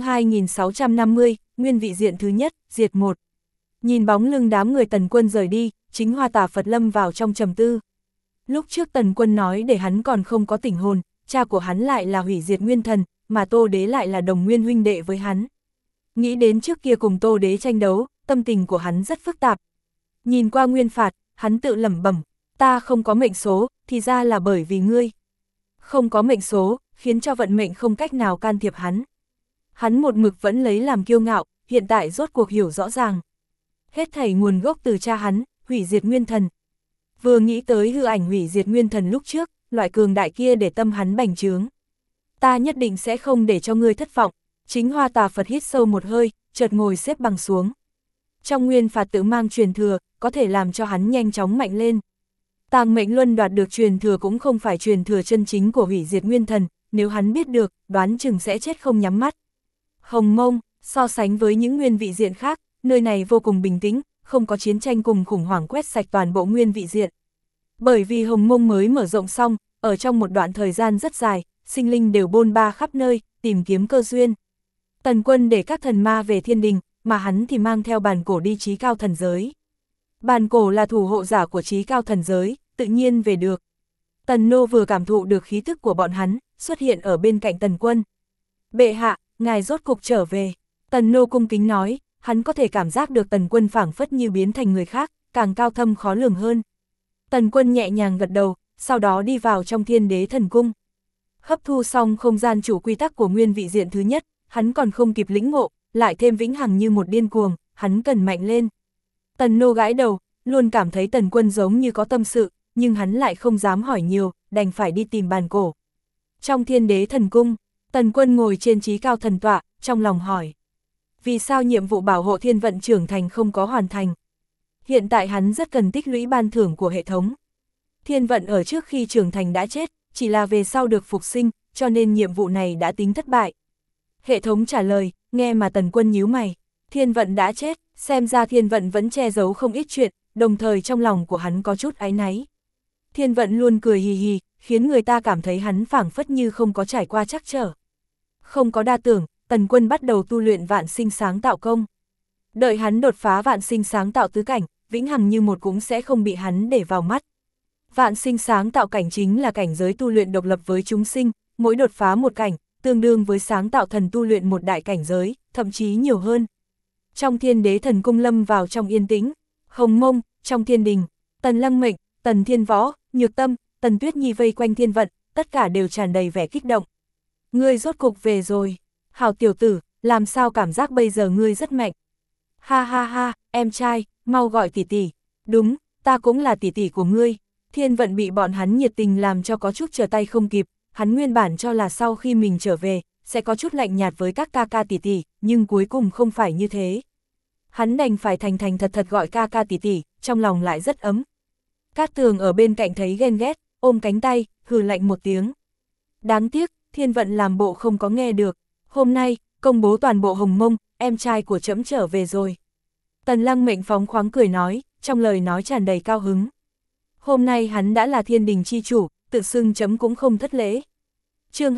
2650, Nguyên vị diện thứ nhất, diệt 1. Nhìn bóng lưng đám người Tần Quân rời đi, Chính Hoa Tà Phật lâm vào trong trầm tư. Lúc trước Tần Quân nói để hắn còn không có tỉnh hồn, cha của hắn lại là hủy diệt nguyên thần, mà Tô Đế lại là đồng nguyên huynh đệ với hắn. Nghĩ đến trước kia cùng Tô Đế tranh đấu, tâm tình của hắn rất phức tạp. Nhìn qua nguyên phạt, hắn tự lẩm bẩm, ta không có mệnh số, thì ra là bởi vì ngươi. Không có mệnh số, khiến cho vận mệnh không cách nào can thiệp hắn. Hắn một mực vẫn lấy làm kiêu ngạo, hiện tại rốt cuộc hiểu rõ ràng. Hết thảy nguồn gốc từ cha hắn, hủy diệt nguyên thần. Vừa nghĩ tới hư ảnh hủy diệt nguyên thần lúc trước, loại cường đại kia để tâm hắn bành trướng. Ta nhất định sẽ không để cho ngươi thất vọng. Chính Hoa Tà Phật hít sâu một hơi, chợt ngồi xếp bằng xuống. Trong nguyên phạt tự mang truyền thừa, có thể làm cho hắn nhanh chóng mạnh lên. Tàng Mệnh Luân đoạt được truyền thừa cũng không phải truyền thừa chân chính của hủy diệt nguyên thần, nếu hắn biết được, đoán chừng sẽ chết không nhắm mắt. Hồng Mông, so sánh với những nguyên vị diện khác, nơi này vô cùng bình tĩnh, không có chiến tranh cùng khủng hoảng quét sạch toàn bộ nguyên vị diện. Bởi vì Hồng Mông mới mở rộng xong, ở trong một đoạn thời gian rất dài, sinh linh đều bôn ba khắp nơi, tìm kiếm cơ duyên. Tần Quân để các thần ma về thiên đình, mà hắn thì mang theo bàn cổ đi Chí Cao Thần Giới. Bàn cổ là thủ hộ giả của Chí Cao Thần Giới, tự nhiên về được. Tần Nô vừa cảm thụ được khí thức của bọn hắn, xuất hiện ở bên cạnh Tần Quân. Bệ hạ, ngài rốt cục trở về. Tần Nô cung kính nói, hắn có thể cảm giác được Tần Quân phảng phất như biến thành người khác, càng cao thâm khó lường hơn. Tần Quân nhẹ nhàng gật đầu, sau đó đi vào trong Thiên Đế Thần Cung. Hấp thu xong không gian chủ quy tắc của nguyên vị diện thứ nhất, hắn còn không kịp lĩnh ngộ, lại thêm vĩnh hằng như một điên cuồng, hắn cần mạnh lên. Tần Nô gãi đầu, luôn cảm thấy Tần Quân giống như có tâm sự, nhưng hắn lại không dám hỏi nhiều, đành phải đi tìm bàn cổ. Trong Thiên Đế Thần Cung, Tần Quân ngồi trên Chí Cao Thần Tọa, trong lòng hỏi. Vì sao nhiệm vụ bảo hộ thiên vận trưởng thành không có hoàn thành? Hiện tại hắn rất cần tích lũy ban thưởng của hệ thống. Thiên vận ở trước khi trưởng thành đã chết, chỉ là về sau được phục sinh, cho nên nhiệm vụ này đã tính thất bại. Hệ thống trả lời, nghe mà Tần Quân nhíu mày. Thiên vận đã chết, xem ra thiên vận vẫn che giấu không ít chuyện, đồng thời trong lòng của hắn có chút áy náy. Thiên vận luôn cười hì hì, khiến người ta cảm thấy hắn phảng phất như không có trải qua trắc trở. Không có đa tưởng, Tần Quân bắt đầu tu luyện vạn sinh sáng tạo công. Đợi hắn đột phá vạn sinh sáng tạo tứ cảnh, vĩnh hằng như một cũng sẽ không bị hắn để vào mắt. Vạn sinh sáng tạo cảnh chính là cảnh giới tu luyện độc lập với chúng sinh, mỗi đột phá một cảnh, tương đương với sáng tạo thần tu luyện một đại cảnh giới, thậm chí nhiều hơn. Trong Thiên Đế Thần Cung lâm vào trong yên tĩnh, Hồng Mông, trong thiên đình, Tần Lăng Mệnh, Tần Thiên Võ, Nhược Tâm, Tần Tuyết Nhi vây quanh thiên vận, tất cả đều tràn đầy vẻ kích động. Ngươi rốt cục về rồi. Hảo tiểu tử, làm sao cảm giác bây giờ ngươi rất mạnh. Ha ha ha, em trai, mau gọi tỷ tỷ. Đúng, ta cũng là tỷ tỷ của ngươi. Thiên vận bị bọn hắn nhiệt tình làm cho có chút trở tay không kịp, hắn nguyên bản cho là sau khi mình trở về, sẽ có chút lạnh nhạt với các ca ca tỷ tỷ, nhưng cuối cùng không phải như thế. Hắn đành phải thành thành thật thật gọi ca ca tỷ tỷ, trong lòng lại rất ấm. Cát Tường ở bên cạnh thấy ghen ghét, ôm cánh tay, hừ lạnh một tiếng. Đáng tiếc, Thiên vận làm bộ không có nghe được. Hôm nay, công bố toàn bộ Hồng Mông, em trai của trẫm trở về rồi. Tần Lăng Mệnh phóng khoáng cười nói, trong lời nói tràn đầy cao hứng. Hôm nay hắn đã là thiên đình chi chủ, tự xưng trẫm cũng không thất lễ. Chương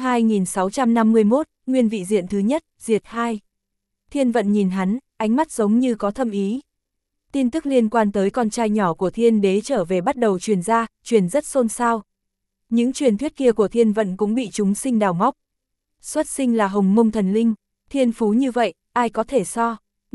2651, nguyên vị diện thứ nhất, diệt 2. Thiên vận nhìn hắn, ánh mắt giống như có thâm ý. Tin tức liên quan tới con trai nhỏ của thiên đế trở về bắt đầu truyền ra, truyền rất xôn xao. Những truyền thuyết kia của thiên vận cũng bị chúng sinh đào móc. Xuất sinh là Hồng Mông thần linh, thiên phú như vậy, ai có thể so.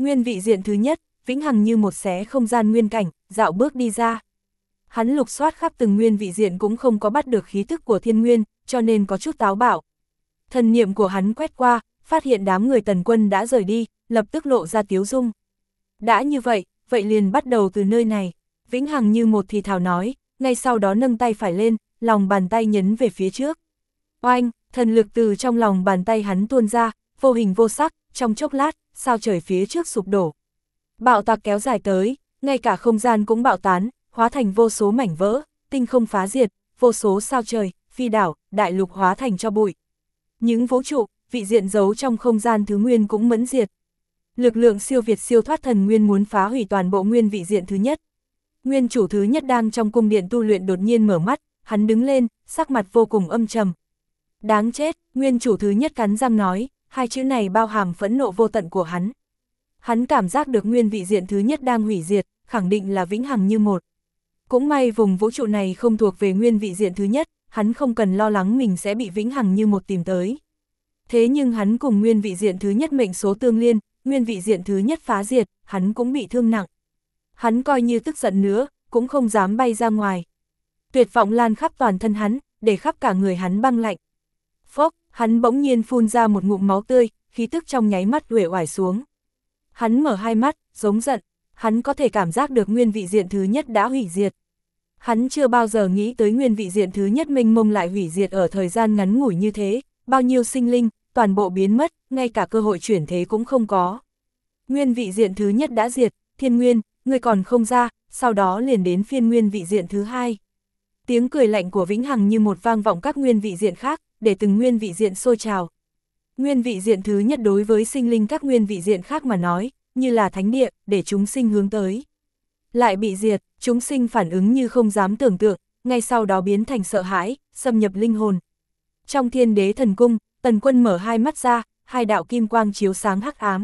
Nguyên vị diện thứ nhất, vĩnh hằng như một xé không gian nguyên cảnh, dạo bước đi ra. Hắn lục soát khắp từng nguyên vị diện cũng không có bắt được khí thức của thiên nguyên, cho nên có chút táo bạo. Thần niệm của hắn quét qua, phát hiện đám người Tần Quân đã rời đi, lập tức lộ ra tiếu dung. Đã như vậy, vậy liền bắt đầu từ nơi này. Vĩnh hằng như một thì thào nói, ngay sau đó nâng tay phải lên, lòng bàn tay nhấn về phía trước. Oanh, thần lực từ trong lòng bàn tay hắn tuôn ra, vô hình vô sắc, trong chốc lát, sao trời phía trước sụp đổ. Bạo tạc kéo dài tới, ngay cả không gian cũng bạo tán, hóa thành vô số mảnh vỡ, tinh không phá diệt, vô số sao trời, phi đảo, đại lục hóa thành cho bụi. Những vũ trụ, vị diện giấu trong không gian thứ nguyên cũng mẫn diệt. Lực lượng siêu việt siêu thoát thần nguyên muốn phá hủy toàn bộ nguyên vị diện thứ nhất. Nguyên chủ thứ nhất đang trong cung điện tu luyện đột nhiên mở mắt, hắn đứng lên, sắc mặt vô cùng âm trầm. Đáng chết, nguyên chủ thứ nhất cắn răng nói, hai chữ này bao hàm phẫn nộ vô tận của hắn. Hắn cảm giác được nguyên vị diện thứ nhất đang hủy diệt, khẳng định là vĩnh hằng như một. Cũng may vùng vũ trụ này không thuộc về nguyên vị diện thứ nhất, hắn không cần lo lắng mình sẽ bị vĩnh hằng như một tìm tới. Thế nhưng hắn cùng nguyên vị diện thứ nhất mệnh số tương liên, nguyên vị diện thứ nhất phá diệt, hắn cũng bị thương nặng. Hắn coi như tức giận nữa, cũng không dám bay ra ngoài. Tuyệt vọng lan khắp toàn thân hắn, để khắp cả người hắn băng lạnh. Phốc, hắn bỗng nhiên phun ra một ngụm máu tươi, khí tức trong nháy mắt uể oải xuống. Hắn mở hai mắt, giống giận, hắn có thể cảm giác được nguyên vị diện thứ nhất đã hủy diệt. Hắn chưa bao giờ nghĩ tới nguyên vị diện thứ nhất mênh mông lại hủy diệt ở thời gian ngắn ngủi như thế, bao nhiêu sinh linh, toàn bộ biến mất, ngay cả cơ hội chuyển thế cũng không có. Nguyên vị diện thứ nhất đã diệt, thiên nguyên, người còn không ra, sau đó liền đến phiên nguyên vị diện thứ hai. Tiếng cười lạnh của vĩnh hằng như một vang vọng các nguyên vị diện khác, để từng nguyên vị diện sôi trào. Nguyên vị diện thứ nhất đối với sinh linh các nguyên vị diện khác mà nói, như là thánh địa, để chúng sinh hướng tới. Lại bị diệt, chúng sinh phản ứng như không dám tưởng tượng, ngay sau đó biến thành sợ hãi, xâm nhập linh hồn. Trong thiên đế thần cung, Tần Quân mở hai mắt ra, hai đạo kim quang chiếu sáng hắc ám.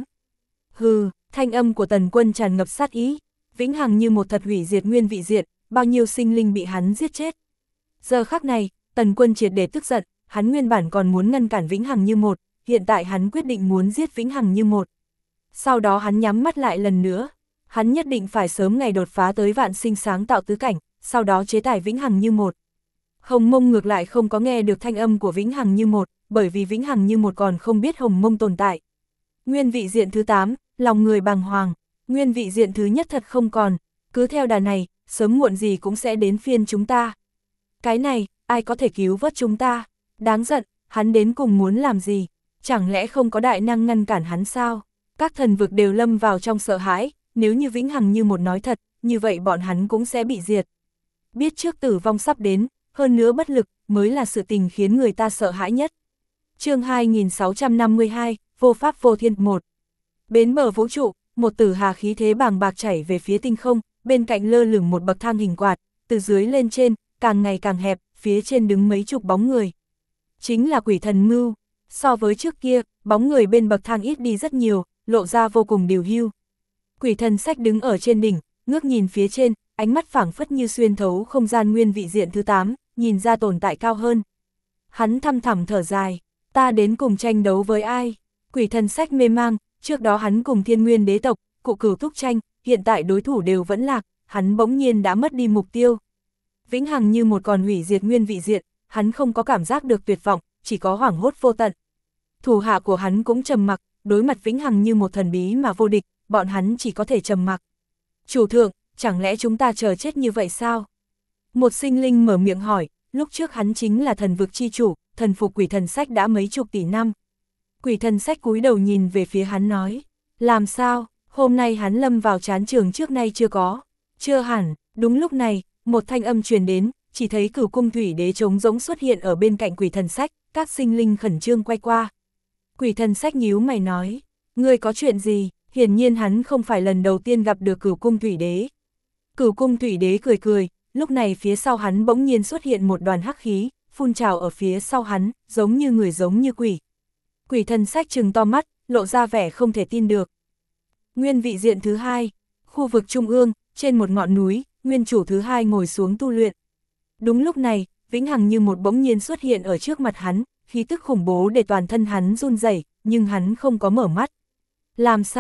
Hừ, thanh âm của Tần Quân tràn ngập sát ý, vĩnh hằng như một thật hủy diệt nguyên vị diện, bao nhiêu sinh linh bị hắn giết chết. Giờ khắc này, Tần Quân triệt để tức giận, hắn nguyên bản còn muốn ngăn cản vĩnh hằng như một, hiện tại hắn quyết định muốn giết vĩnh hằng như một. Sau đó hắn nhắm mắt lại lần nữa, hắn nhất định phải sớm ngày đột phá tới vạn sinh sáng tạo tứ cảnh, sau đó chế tài vĩnh hằng như một. Hồng Mông ngược lại không có nghe được thanh âm của vĩnh hằng như một, bởi vì vĩnh hằng như một còn không biết Hồng Mông tồn tại. Nguyên vị diện thứ 8, lòng người bàng hoàng, nguyên vị diện thứ nhất thật không còn, cứ theo đà này, sớm muộn gì cũng sẽ đến phiên chúng ta. Cái này, ai có thể cứu vớt chúng ta? Đáng giận, hắn đến cùng muốn làm gì? Chẳng lẽ không có đại năng ngăn cản hắn sao? Các thần vực đều lâm vào trong sợ hãi, nếu như vĩnh hằng như một nói thật, như vậy bọn hắn cũng sẽ bị diệt. Biết trước tử vong sắp đến, hơn nữa bất lực, mới là sự tình khiến người ta sợ hãi nhất. Chương 2652, Vô Pháp Vô Thiên 1. Bến bờ vũ trụ, một tử hà khí thế bàng bạc chảy về phía tinh không, bên cạnh lơ lửng một bậc thang hình quạt, từ dưới lên trên, càng ngày càng hẹp, phía trên đứng mấy chục bóng người. Chính là quỷ thần Mưu. So với trước kia, bóng người bên bậc thang ít đi rất nhiều, lộ ra vô cùng điều hưu. Quỷ thần Sách đứng ở trên đỉnh, ngước nhìn phía trên, ánh mắt phảng phất như xuyên thấu không gian nguyên vị diện thứ 8, nhìn ra tồn tại cao hơn. Hắn thăm thẳm thở dài, ta đến cùng tranh đấu với ai? Quỷ thần Sách mê mang, trước đó hắn cùng Thiên Nguyên đế tộc, Cụ Cửu thúc tranh, hiện tại đối thủ đều vẫn lạc, hắn bỗng nhiên đã mất đi mục tiêu. Vĩnh hằng như một còn hủy diệt nguyên vị diện, hắn không có cảm giác được tuyệt vọng, chỉ có hoảng hốt vô tận. Thủ hạ của hắn cũng trầm mặc, đối mặt vĩnh hằng như một thần bí mà vô địch, bọn hắn chỉ có thể trầm mặc. Chủ thượng, chẳng lẽ chúng ta chờ chết như vậy sao? Một sinh linh mở miệng hỏi, lúc trước hắn chính là thần vực chi chủ, thần phục quỷ thần Sách đã mấy chục tỷ năm. Quỷ thần Sách cúi đầu nhìn về phía hắn nói, làm sao, hôm nay hắn lâm vào chán trường trước nay chưa có. Chưa hẳn, đúng lúc này, một thanh âm truyền đến, chỉ thấy Cửu Cung Thủy Đế trống rỗng xuất hiện ở bên cạnh quỷ thần Sách, các sinh linh khẩn trương quay qua. Quỷ thần Sách nhíu mày nói, ngươi có chuyện gì? Hiển nhiên hắn không phải lần đầu tiên gặp được Cửu Cung Thủy Đế. Cửu Cung Thủy Đế cười cười, lúc này phía sau hắn bỗng nhiên xuất hiện một đoàn hắc khí, phun trào ở phía sau hắn, giống như người giống như quỷ. Quỷ thần Sách trừng to mắt, lộ ra vẻ không thể tin được. Nguyên vị diện thứ 2, khu vực trung ương, trên một ngọn núi, nguyên chủ thứ 2 ngồi xuống tu luyện. Đúng lúc này, vĩnh hằng như một bỗng nhiên xuất hiện ở trước mặt hắn, khí tức khủng bố để toàn thân hắn run rẩy, nhưng hắn không có mở mắt. Làm sao?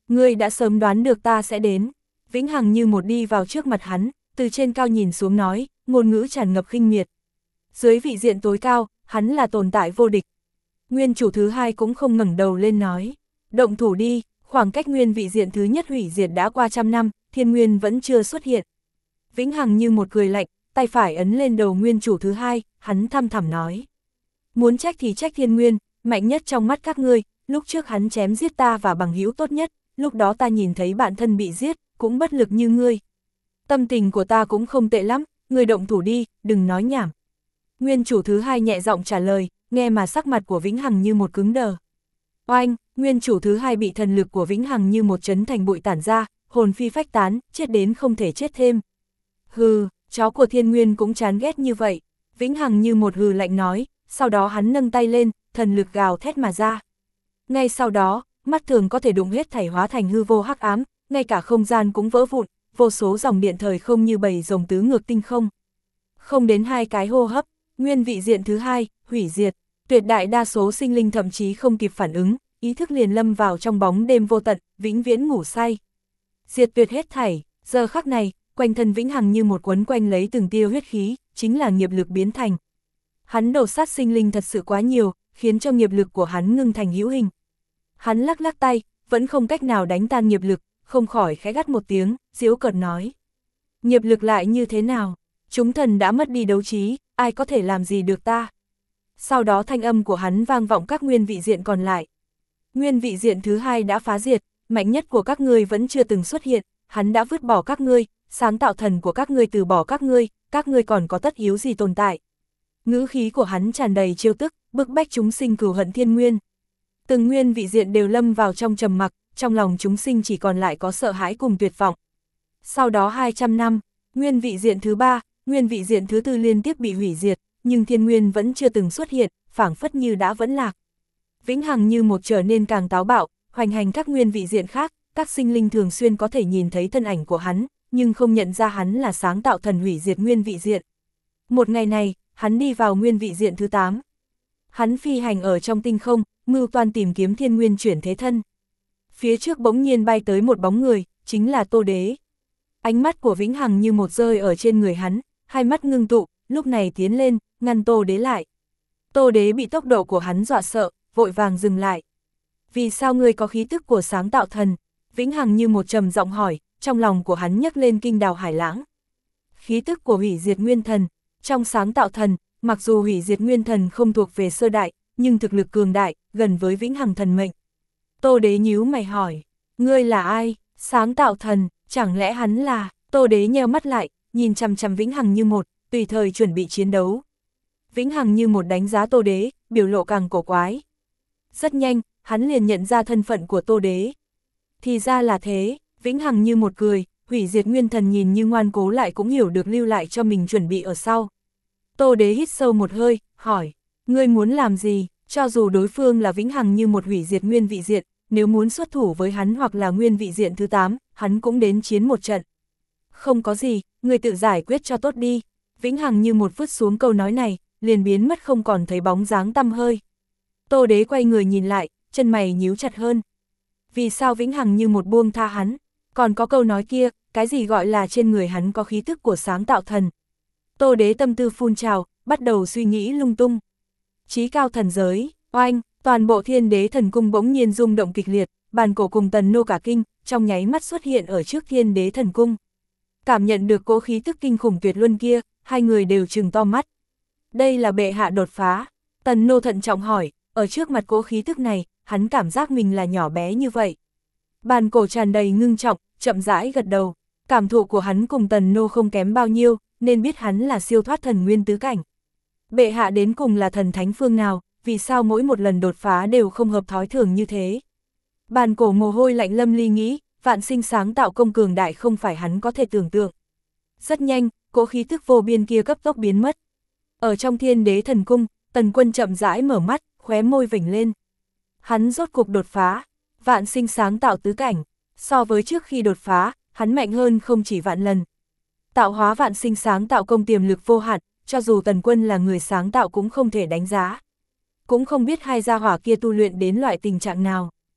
Ngươi đã sớm đoán được ta sẽ đến. Vĩnh Hằng như một đi vào trước mặt hắn, từ trên cao nhìn xuống nói, ngôn ngữ tràn ngập khinh miệt. Dưới vị diện tối cao, hắn là tồn tại vô địch. Nguyên chủ thứ hai cũng không ngẩng đầu lên nói, động thủ đi, khoảng cách nguyên vị diện thứ nhất hủy diệt đã qua 100 năm, thiên nguyên vẫn chưa xuất hiện. Vĩnh Hằng như một cười lạnh, tay phải ấn lên đầu nguyên chủ thứ hai, hắn thăm thẳm nói. Muốn trách thì trách thiên nguyên, mạnh nhất trong mắt các ngươi, lúc trước hắn chém giết ta và bằng hữu tốt nhất, lúc đó ta nhìn thấy bạn thân bị giết, cũng bất lực như ngươi. Tâm tình của ta cũng không tệ lắm, ngươi động thủ đi, đừng nói nhảm. Nguyên chủ thứ hai nhẹ giọng trả lời, nghe mà sắc mặt của Vĩnh Hằng như một cứng đờ. Oanh, nguyên chủ thứ hai bị thần lực của Vĩnh Hằng như một chấn thành bụi tản ra, hồn phi phách tán, chết đến không thể chết thêm. Hừ, chó của thiên nguyên cũng chán ghét như vậy. Vĩnh Hằng như một hừ lạnh nói, sau đó hắn nâng tay lên, thần lực gào thét mà ra. Ngay sau đó, mắt thường có thể đụng hết thảy hóa thành hư vô hắc ám, ngay cả không gian cũng vỡ vụn, vô số dòng điện thời không như bầy rồng tứ ngược tinh không. Không đến 2 cái hô hấp, nguyên vị diện thứ hai, hủy diệt, tuyệt đại đa số sinh linh thậm chí không kịp phản ứng, ý thức liền lâm vào trong bóng đêm vô tận, vĩnh viễn ngủ say. Diệt tuyệt hết thảy, giờ khắc này, quanh thân Vĩnh Hằng như một quấn quanh lấy từng tia huyết khí, chính là nghiệp lực biến thành. Hắn đổ sát sinh linh thật sự quá nhiều, khiến cho nghiệp lực của hắn ngưng thành hữu hình. Hắn lắc lắc tay, vẫn không cách nào đánh tan nghiệp lực, không khỏi khẽ gắt một tiếng, giễu cợt nói. Nghiệp lực lại như thế nào? Chúng thần đã mất đi đấu trí, ai có thể làm gì được ta? Sau đó thanh âm của hắn vang vọng các nguyên vị diện còn lại. Nguyên vị diện thứ hai đã phá diệt, mạnh nhất của các ngươi vẫn chưa từng xuất hiện, hắn đã vứt bỏ các ngươi, sáng tạo thần của các ngươi từ bỏ các ngươi còn có tất yếu gì tồn tại. Ngữ khí của hắn tràn đầy trêu tức, bức bách chúng sinh cừu hận thiên nguyên. Từng nguyên vị diện đều lâm vào trong trầm mặc, trong lòng chúng sinh chỉ còn lại có sợ hãi cùng tuyệt vọng. Sau đó 200 năm, nguyên vị diện thứ ba, nguyên vị diện thứ tư liên tiếp bị hủy diệt, nhưng thiên nguyên vẫn chưa từng xuất hiện, phảng phất như đã vẫn lạc. Vĩnh Hằng như một trở nên càng táo bạo, hoành hành các nguyên vị diện khác, các sinh linh thường xuyên có thể nhìn thấy thân ảnh của hắn, nhưng không nhận ra hắn là sáng tạo thần hủy diệt nguyên vị diện. Một ngày này, hắn đi vào nguyên vị diện thứ 8. Hắn phi hành ở trong tinh không, mưu toan tìm kiếm thiên nguyên chuyển thế thân. Phía trước bỗng nhiên bay tới một bóng người, chính là Tô Đế. Ánh mắt của Vĩnh Hằng như một rơi ở trên người hắn, hai mắt ngưng tụ, lúc này tiến lên, ngăn Tô Đế lại. Tô Đế bị tốc độ của hắn dọa sợ, vội vàng dừng lại. Vì sao ngươi có khí tức của sáng tạo thần? Vĩnh Hằng như một trầm giọng hỏi, trong lòng của hắn nhấc lên kinh đào hải lãng. Khí tức của hủy diệt nguyên thần, trong sáng tạo thần, mặc dù hủy diệt nguyên thần không thuộc về sơ đại, nhưng thực lực cường đại, gần với Vĩnh Hằng thần mệnh. Tô Đế nhíu mày hỏi, ngươi là ai? Sáng tạo thần, chẳng lẽ hắn là? Tô Đế nheo mắt lại, nhìn chằm chằm Vĩnh Hằng như một, tùy thời chuẩn bị chiến đấu. Vĩnh Hằng như một đánh giá Tô Đế, biểu lộ càng cổ quái. Rất nhanh, hắn liền nhận ra thân phận của Tô Đế. Thì ra là thế, Vĩnh Hằng như một cười, hủy diệt nguyên thần nhìn như ngoan cố lại cũng hiểu được lưu lại cho mình chuẩn bị ở sau. Tô Đế hít sâu một hơi, hỏi, ngươi muốn làm gì? Cho dù đối phương là Vĩnh Hằng như một hủy diệt nguyên vị diện, nếu muốn xuất thủ với hắn hoặc là nguyên vị diện thứ 8, hắn cũng đến chiến một trận. Không có gì, ngươi tự giải quyết cho tốt đi. Vĩnh Hằng như một vứt xuống câu nói này, liền biến mất không còn thấy bóng dáng tăm hơi. Tô Đế quay người nhìn lại, chân mày nhíu chặt hơn. Vì sao Vĩnh Hằng như một buông tha hắn? Còn có câu nói kia, cái gì gọi là trên người hắn có khí tức của sáng tạo thần? Tô Đế tâm tư phun trào, bắt đầu suy nghĩ lung tung. Chí cao thần giới, oanh, toàn bộ Thiên Đế thần cung bỗng nhiên rung động kịch liệt, Bàn Cổ cùng Tần Nô cả kinh, trong nháy mắt xuất hiện ở trước Thiên Đế thần cung. Cảm nhận được cỗ khí tức kinh khủng tuyệt luân kia, hai người đều trừng to mắt. Đây là bệ hạ đột phá. Tần Nô thận trọng hỏi, ở trước mặt cỗ khí tức này, hắn cảm giác mình là nhỏ bé như vậy. Bàn Cổ tràn đầy ngưng trọng, chậm rãi gật đầu. Cảm thụ của hắn cùng Tần Nô không kém bao nhiêu, nên biết hắn là siêu thoát thần nguyên tứ cảnh. Bệ hạ đến cùng là thần thánh phương nào, vì sao mỗi một lần đột phá đều không hợp thói thường như thế? Bàn Cổ mồ hôi lạnh lâm ly nghĩ, vạn sinh sáng tạo công cường đại không phải hắn có thể tưởng tượng. Rất nhanh, cỗ khí tức vô biên kia cấp tốc biến mất. Ở trong Thiên Đế thần cung, Tần Quân chậm rãi mở mắt, khóe môi vểnh lên. Hắn rốt cuộc đột phá, vạn sinh sáng tạo tứ cảnh, so với trước khi đột phá, hắn mạnh hơn không chỉ vạn lần. Tạo hóa vạn sinh sáng tạo công tiềm lực vô hạn, cho dù Tần Quân là người sáng tạo cũng không thể đánh giá. Cũng không biết hai gia hỏa kia tu luyện đến loại tình trạng nào.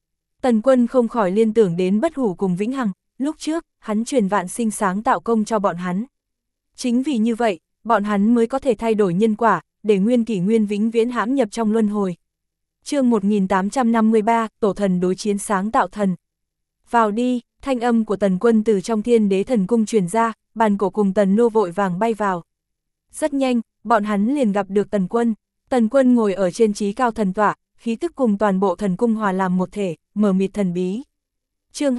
Tần Quân không khỏi liên tưởng đến Bất Hủ cùng Vĩnh Hằng, lúc trước, hắn truyền vạn sinh sáng tạo công cho bọn hắn. Chính vì như vậy, bọn hắn mới có thể thay đổi nhân quả, để nguyên kỷ nguyên vĩnh viễn hãm nhập trong luân hồi. Chương 1853, Tổ thần đối chiến sáng tạo thần. Vào đi, thanh âm của Tần Quân từ trong Thiên Đế Thần Cung truyền ra, Bàn Cổ cùng Tần Nô vội vàng bay vào. Rất nhanh, bọn hắn liền gặp được Tần Quân. Tần Quân ngồi ở trên trí cao thần tọa, khí tức cùng toàn bộ thần cung hòa làm một thể, mờ mịt thần bí. Chương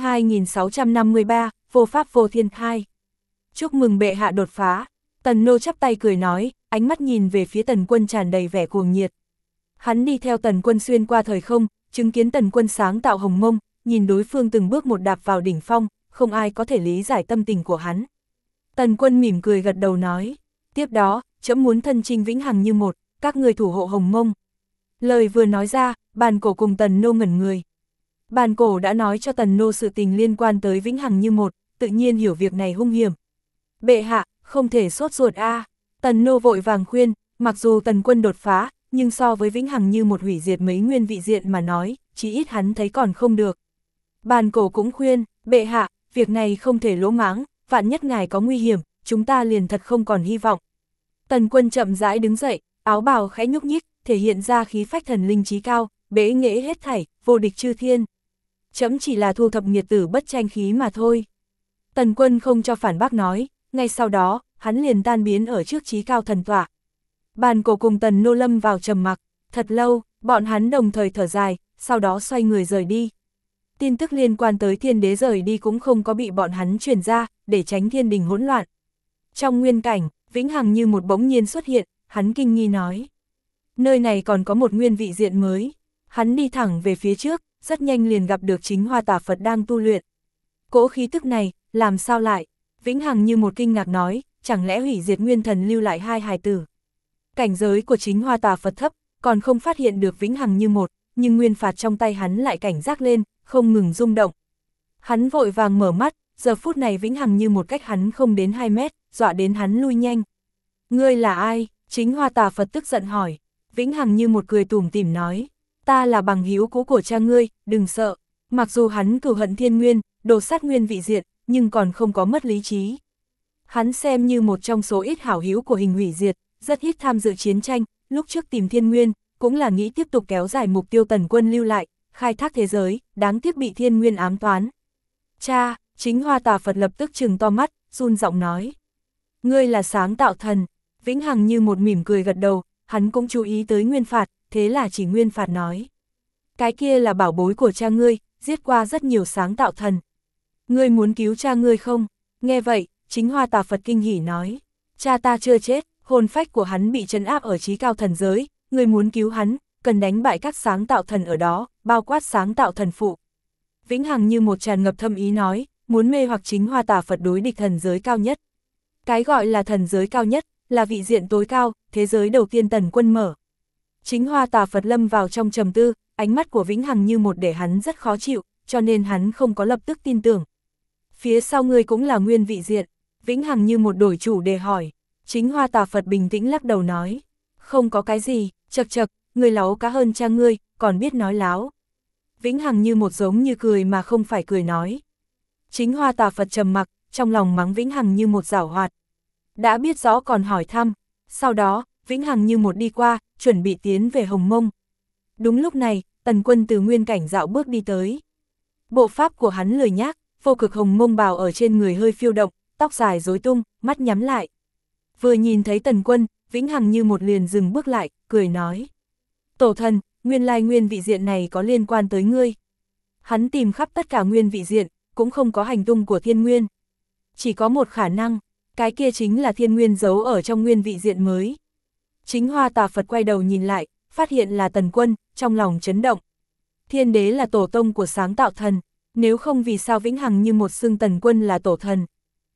2653, Vô Pháp Vô Thiên 2. Chúc mừng bệ hạ đột phá. Tần Nô chắp tay cười nói, ánh mắt nhìn về phía Tần Quân tràn đầy vẻ cuồng nhiệt. Hắn đi theo Tần Quân xuyên qua thời không, chứng kiến Tần Quân sáng tạo hồng mông, nhìn đối phương từng bước một đạp vào đỉnh phong, không ai có thể lý giải tâm tình của hắn. Tần Quân mỉm cười gật đầu nói, tiếp đó, trẫm muốn thân chinh vĩnh hằng như một, các người thủ hộ hồng mông. Lời vừa nói ra, Bàn Cổ cùng Tần Nô ngẩn người. Bàn Cổ đã nói cho Tần Nô sự tình liên quan tới vĩnh hằng như một, tự nhiên hiểu việc này hung hiểm. Bệ hạ, không thể sốt ruột a. Tần Nô vội vàng khuyên, mặc dù Tần Quân đột phá, nhưng so với vĩnh hằng như một hủy diệt mấy nguyên vị diện mà nói, chỉ ít hắn thấy còn không được. Bàn Cổ cũng khuyên, bệ hạ, việc này không thể lỗ mãng, vạn nhất ngài có nguy hiểm, chúng ta liền thật không còn hy vọng. Tần Quân chậm rãi đứng dậy, áo bào khẽ nhúc nhích, thể hiện ra khí phách thần linh trí cao, bế nghệ hết thảy, vô địch chư thiên. Trẫm chỉ là thu thập nghiệt tử bất tranh khí mà thôi. Tần Quân không cho phản bác nói, ngay sau đó, hắn liền tan biến ở trước trí cao thần tọa. Bàn Cổ cùng Tần Nô lâm vào trầm mặc, thật lâu, bọn hắn đồng thời thở dài, sau đó xoay người rời đi. Tin tức liên quan tới Thiên Đế rời đi cũng không có bị bọn hắn truyền ra, để tránh thiên đình hỗn loạn. Trong nguyên cảnh, vĩnh hằng như một bỗng nhiên xuất hiện, hắn kinh nghi nói. Nơi này còn có một nguyên vị diện mới. Hắn đi thẳng về phía trước, rất nhanh liền gặp được Chính Hoa Tà Phật đang tu luyện. Cỗ khí tức này, làm sao lại? Vĩnh hằng như một kinh ngạc nói, chẳng lẽ hủy diệt nguyên thần lưu lại hai hài tử. Cảnh giới của Chính Hoa Tà Phật thấp, còn không phát hiện được vĩnh hằng như một, nhưng nguyên phạt trong tay hắn lại cảnh giác lên, không ngừng rung động. Hắn vội vàng mở mắt, giờ phút này vĩnh hằng như một cách hắn không đến 2 mét, dọa đến hắn lui nhanh. Ngươi là ai? Chính Hoa Tà Phật tức giận hỏi. Vĩnh hằng như một cười tủm tỉm nói, ta là bằng hữu cũ của cha ngươi, đừng sợ. Mặc dù hắn cừu hận thiên nguyên, đồ sát nguyên vị diện, nhưng còn không có mất lý trí. Hắn xem như một trong số ít hảo hữu của hình hủy diệt, rất ít tham dự chiến tranh, lúc trước tìm thiên nguyên, cũng là nghĩ tiếp tục kéo dài mục tiêu Tần Quân lưu lại, khai thác thế giới, đáng tiếc bị thiên nguyên ám toán. Cha, Chính Hoa Tà Phật lập tức trừng to mắt, run giọng nói. Ngươi là sáng tạo thần. Vĩnh hằng như một mỉm cười gật đầu, hắn cũng chú ý tới nguyên phạt, thế là chỉ nguyên phạt nói. Cái kia là bảo bối của cha ngươi, giết qua rất nhiều sáng tạo thần. Ngươi muốn cứu cha ngươi không? Nghe vậy, Chính Hoa Tà Phật kinh hỉ nói. Cha ta chưa chết, hồn phách của hắn bị trấn áp ở trí cao thần giới, ngươi muốn cứu hắn, cần đánh bại các sáng tạo thần ở đó, bao quát sáng tạo thần phụ. Vĩnh hằng như một tràn ngập thâm ý nói, muốn mê hoặc Chính Hoa Tà Phật đối địch thần giới cao nhất. Cái gọi là thần giới cao nhất, là vị diện tối cao, thế giới đầu tiên Tần Quân mở. Chính Hoa Tà Phật lâm vào trong trầm tư, ánh mắt của Vĩnh hằng như một để hắn rất khó chịu, cho nên hắn không có lập tức tin tưởng. Phía sau ngươi cũng là nguyên vị diện. Vĩnh hằng như một đổi chủ đề hỏi. Chính Hoa Tà Phật bình tĩnh lắc đầu nói. Không có cái gì, chật chật, ngươi láo cá hơn cha ngươi, còn biết nói láo. Vĩnh hằng như một giống như cười mà không phải cười nói. Chính Hoa Tà Phật trầm mặc, trong lòng mắng Vĩnh hằng như một giảo hoạt. Đã biết rõ còn hỏi thăm. Sau đó, Vĩnh hằng như một đi qua, chuẩn bị tiến về Hồng Mông. Đúng lúc này, Tần Quân từ nguyên cảnh dạo bước đi tới. Bộ pháp của hắn lười nhác, vô cực hồng mông bào ở trên người hơi phiêu động, tóc dài rối tung, mắt nhắm lại. Vừa nhìn thấy Tần Quân, Vĩnh hằng như một liền dừng bước lại, cười nói. Tổ thần, nguyên lai nguyên vị diện này có liên quan tới ngươi. Hắn tìm khắp tất cả nguyên vị diện, cũng không có hành tung của thiên nguyên. Chỉ có một khả năng, cái kia chính là thiên nguyên giấu ở trong nguyên vị diện mới. Chính Hoa Tà Phật quay đầu nhìn lại, phát hiện là Tần Quân, trong lòng chấn động. Thiên đế là tổ tông của sáng tạo thần, nếu không vì sao Vĩnh hằng như một xưng Tần Quân là tổ thần.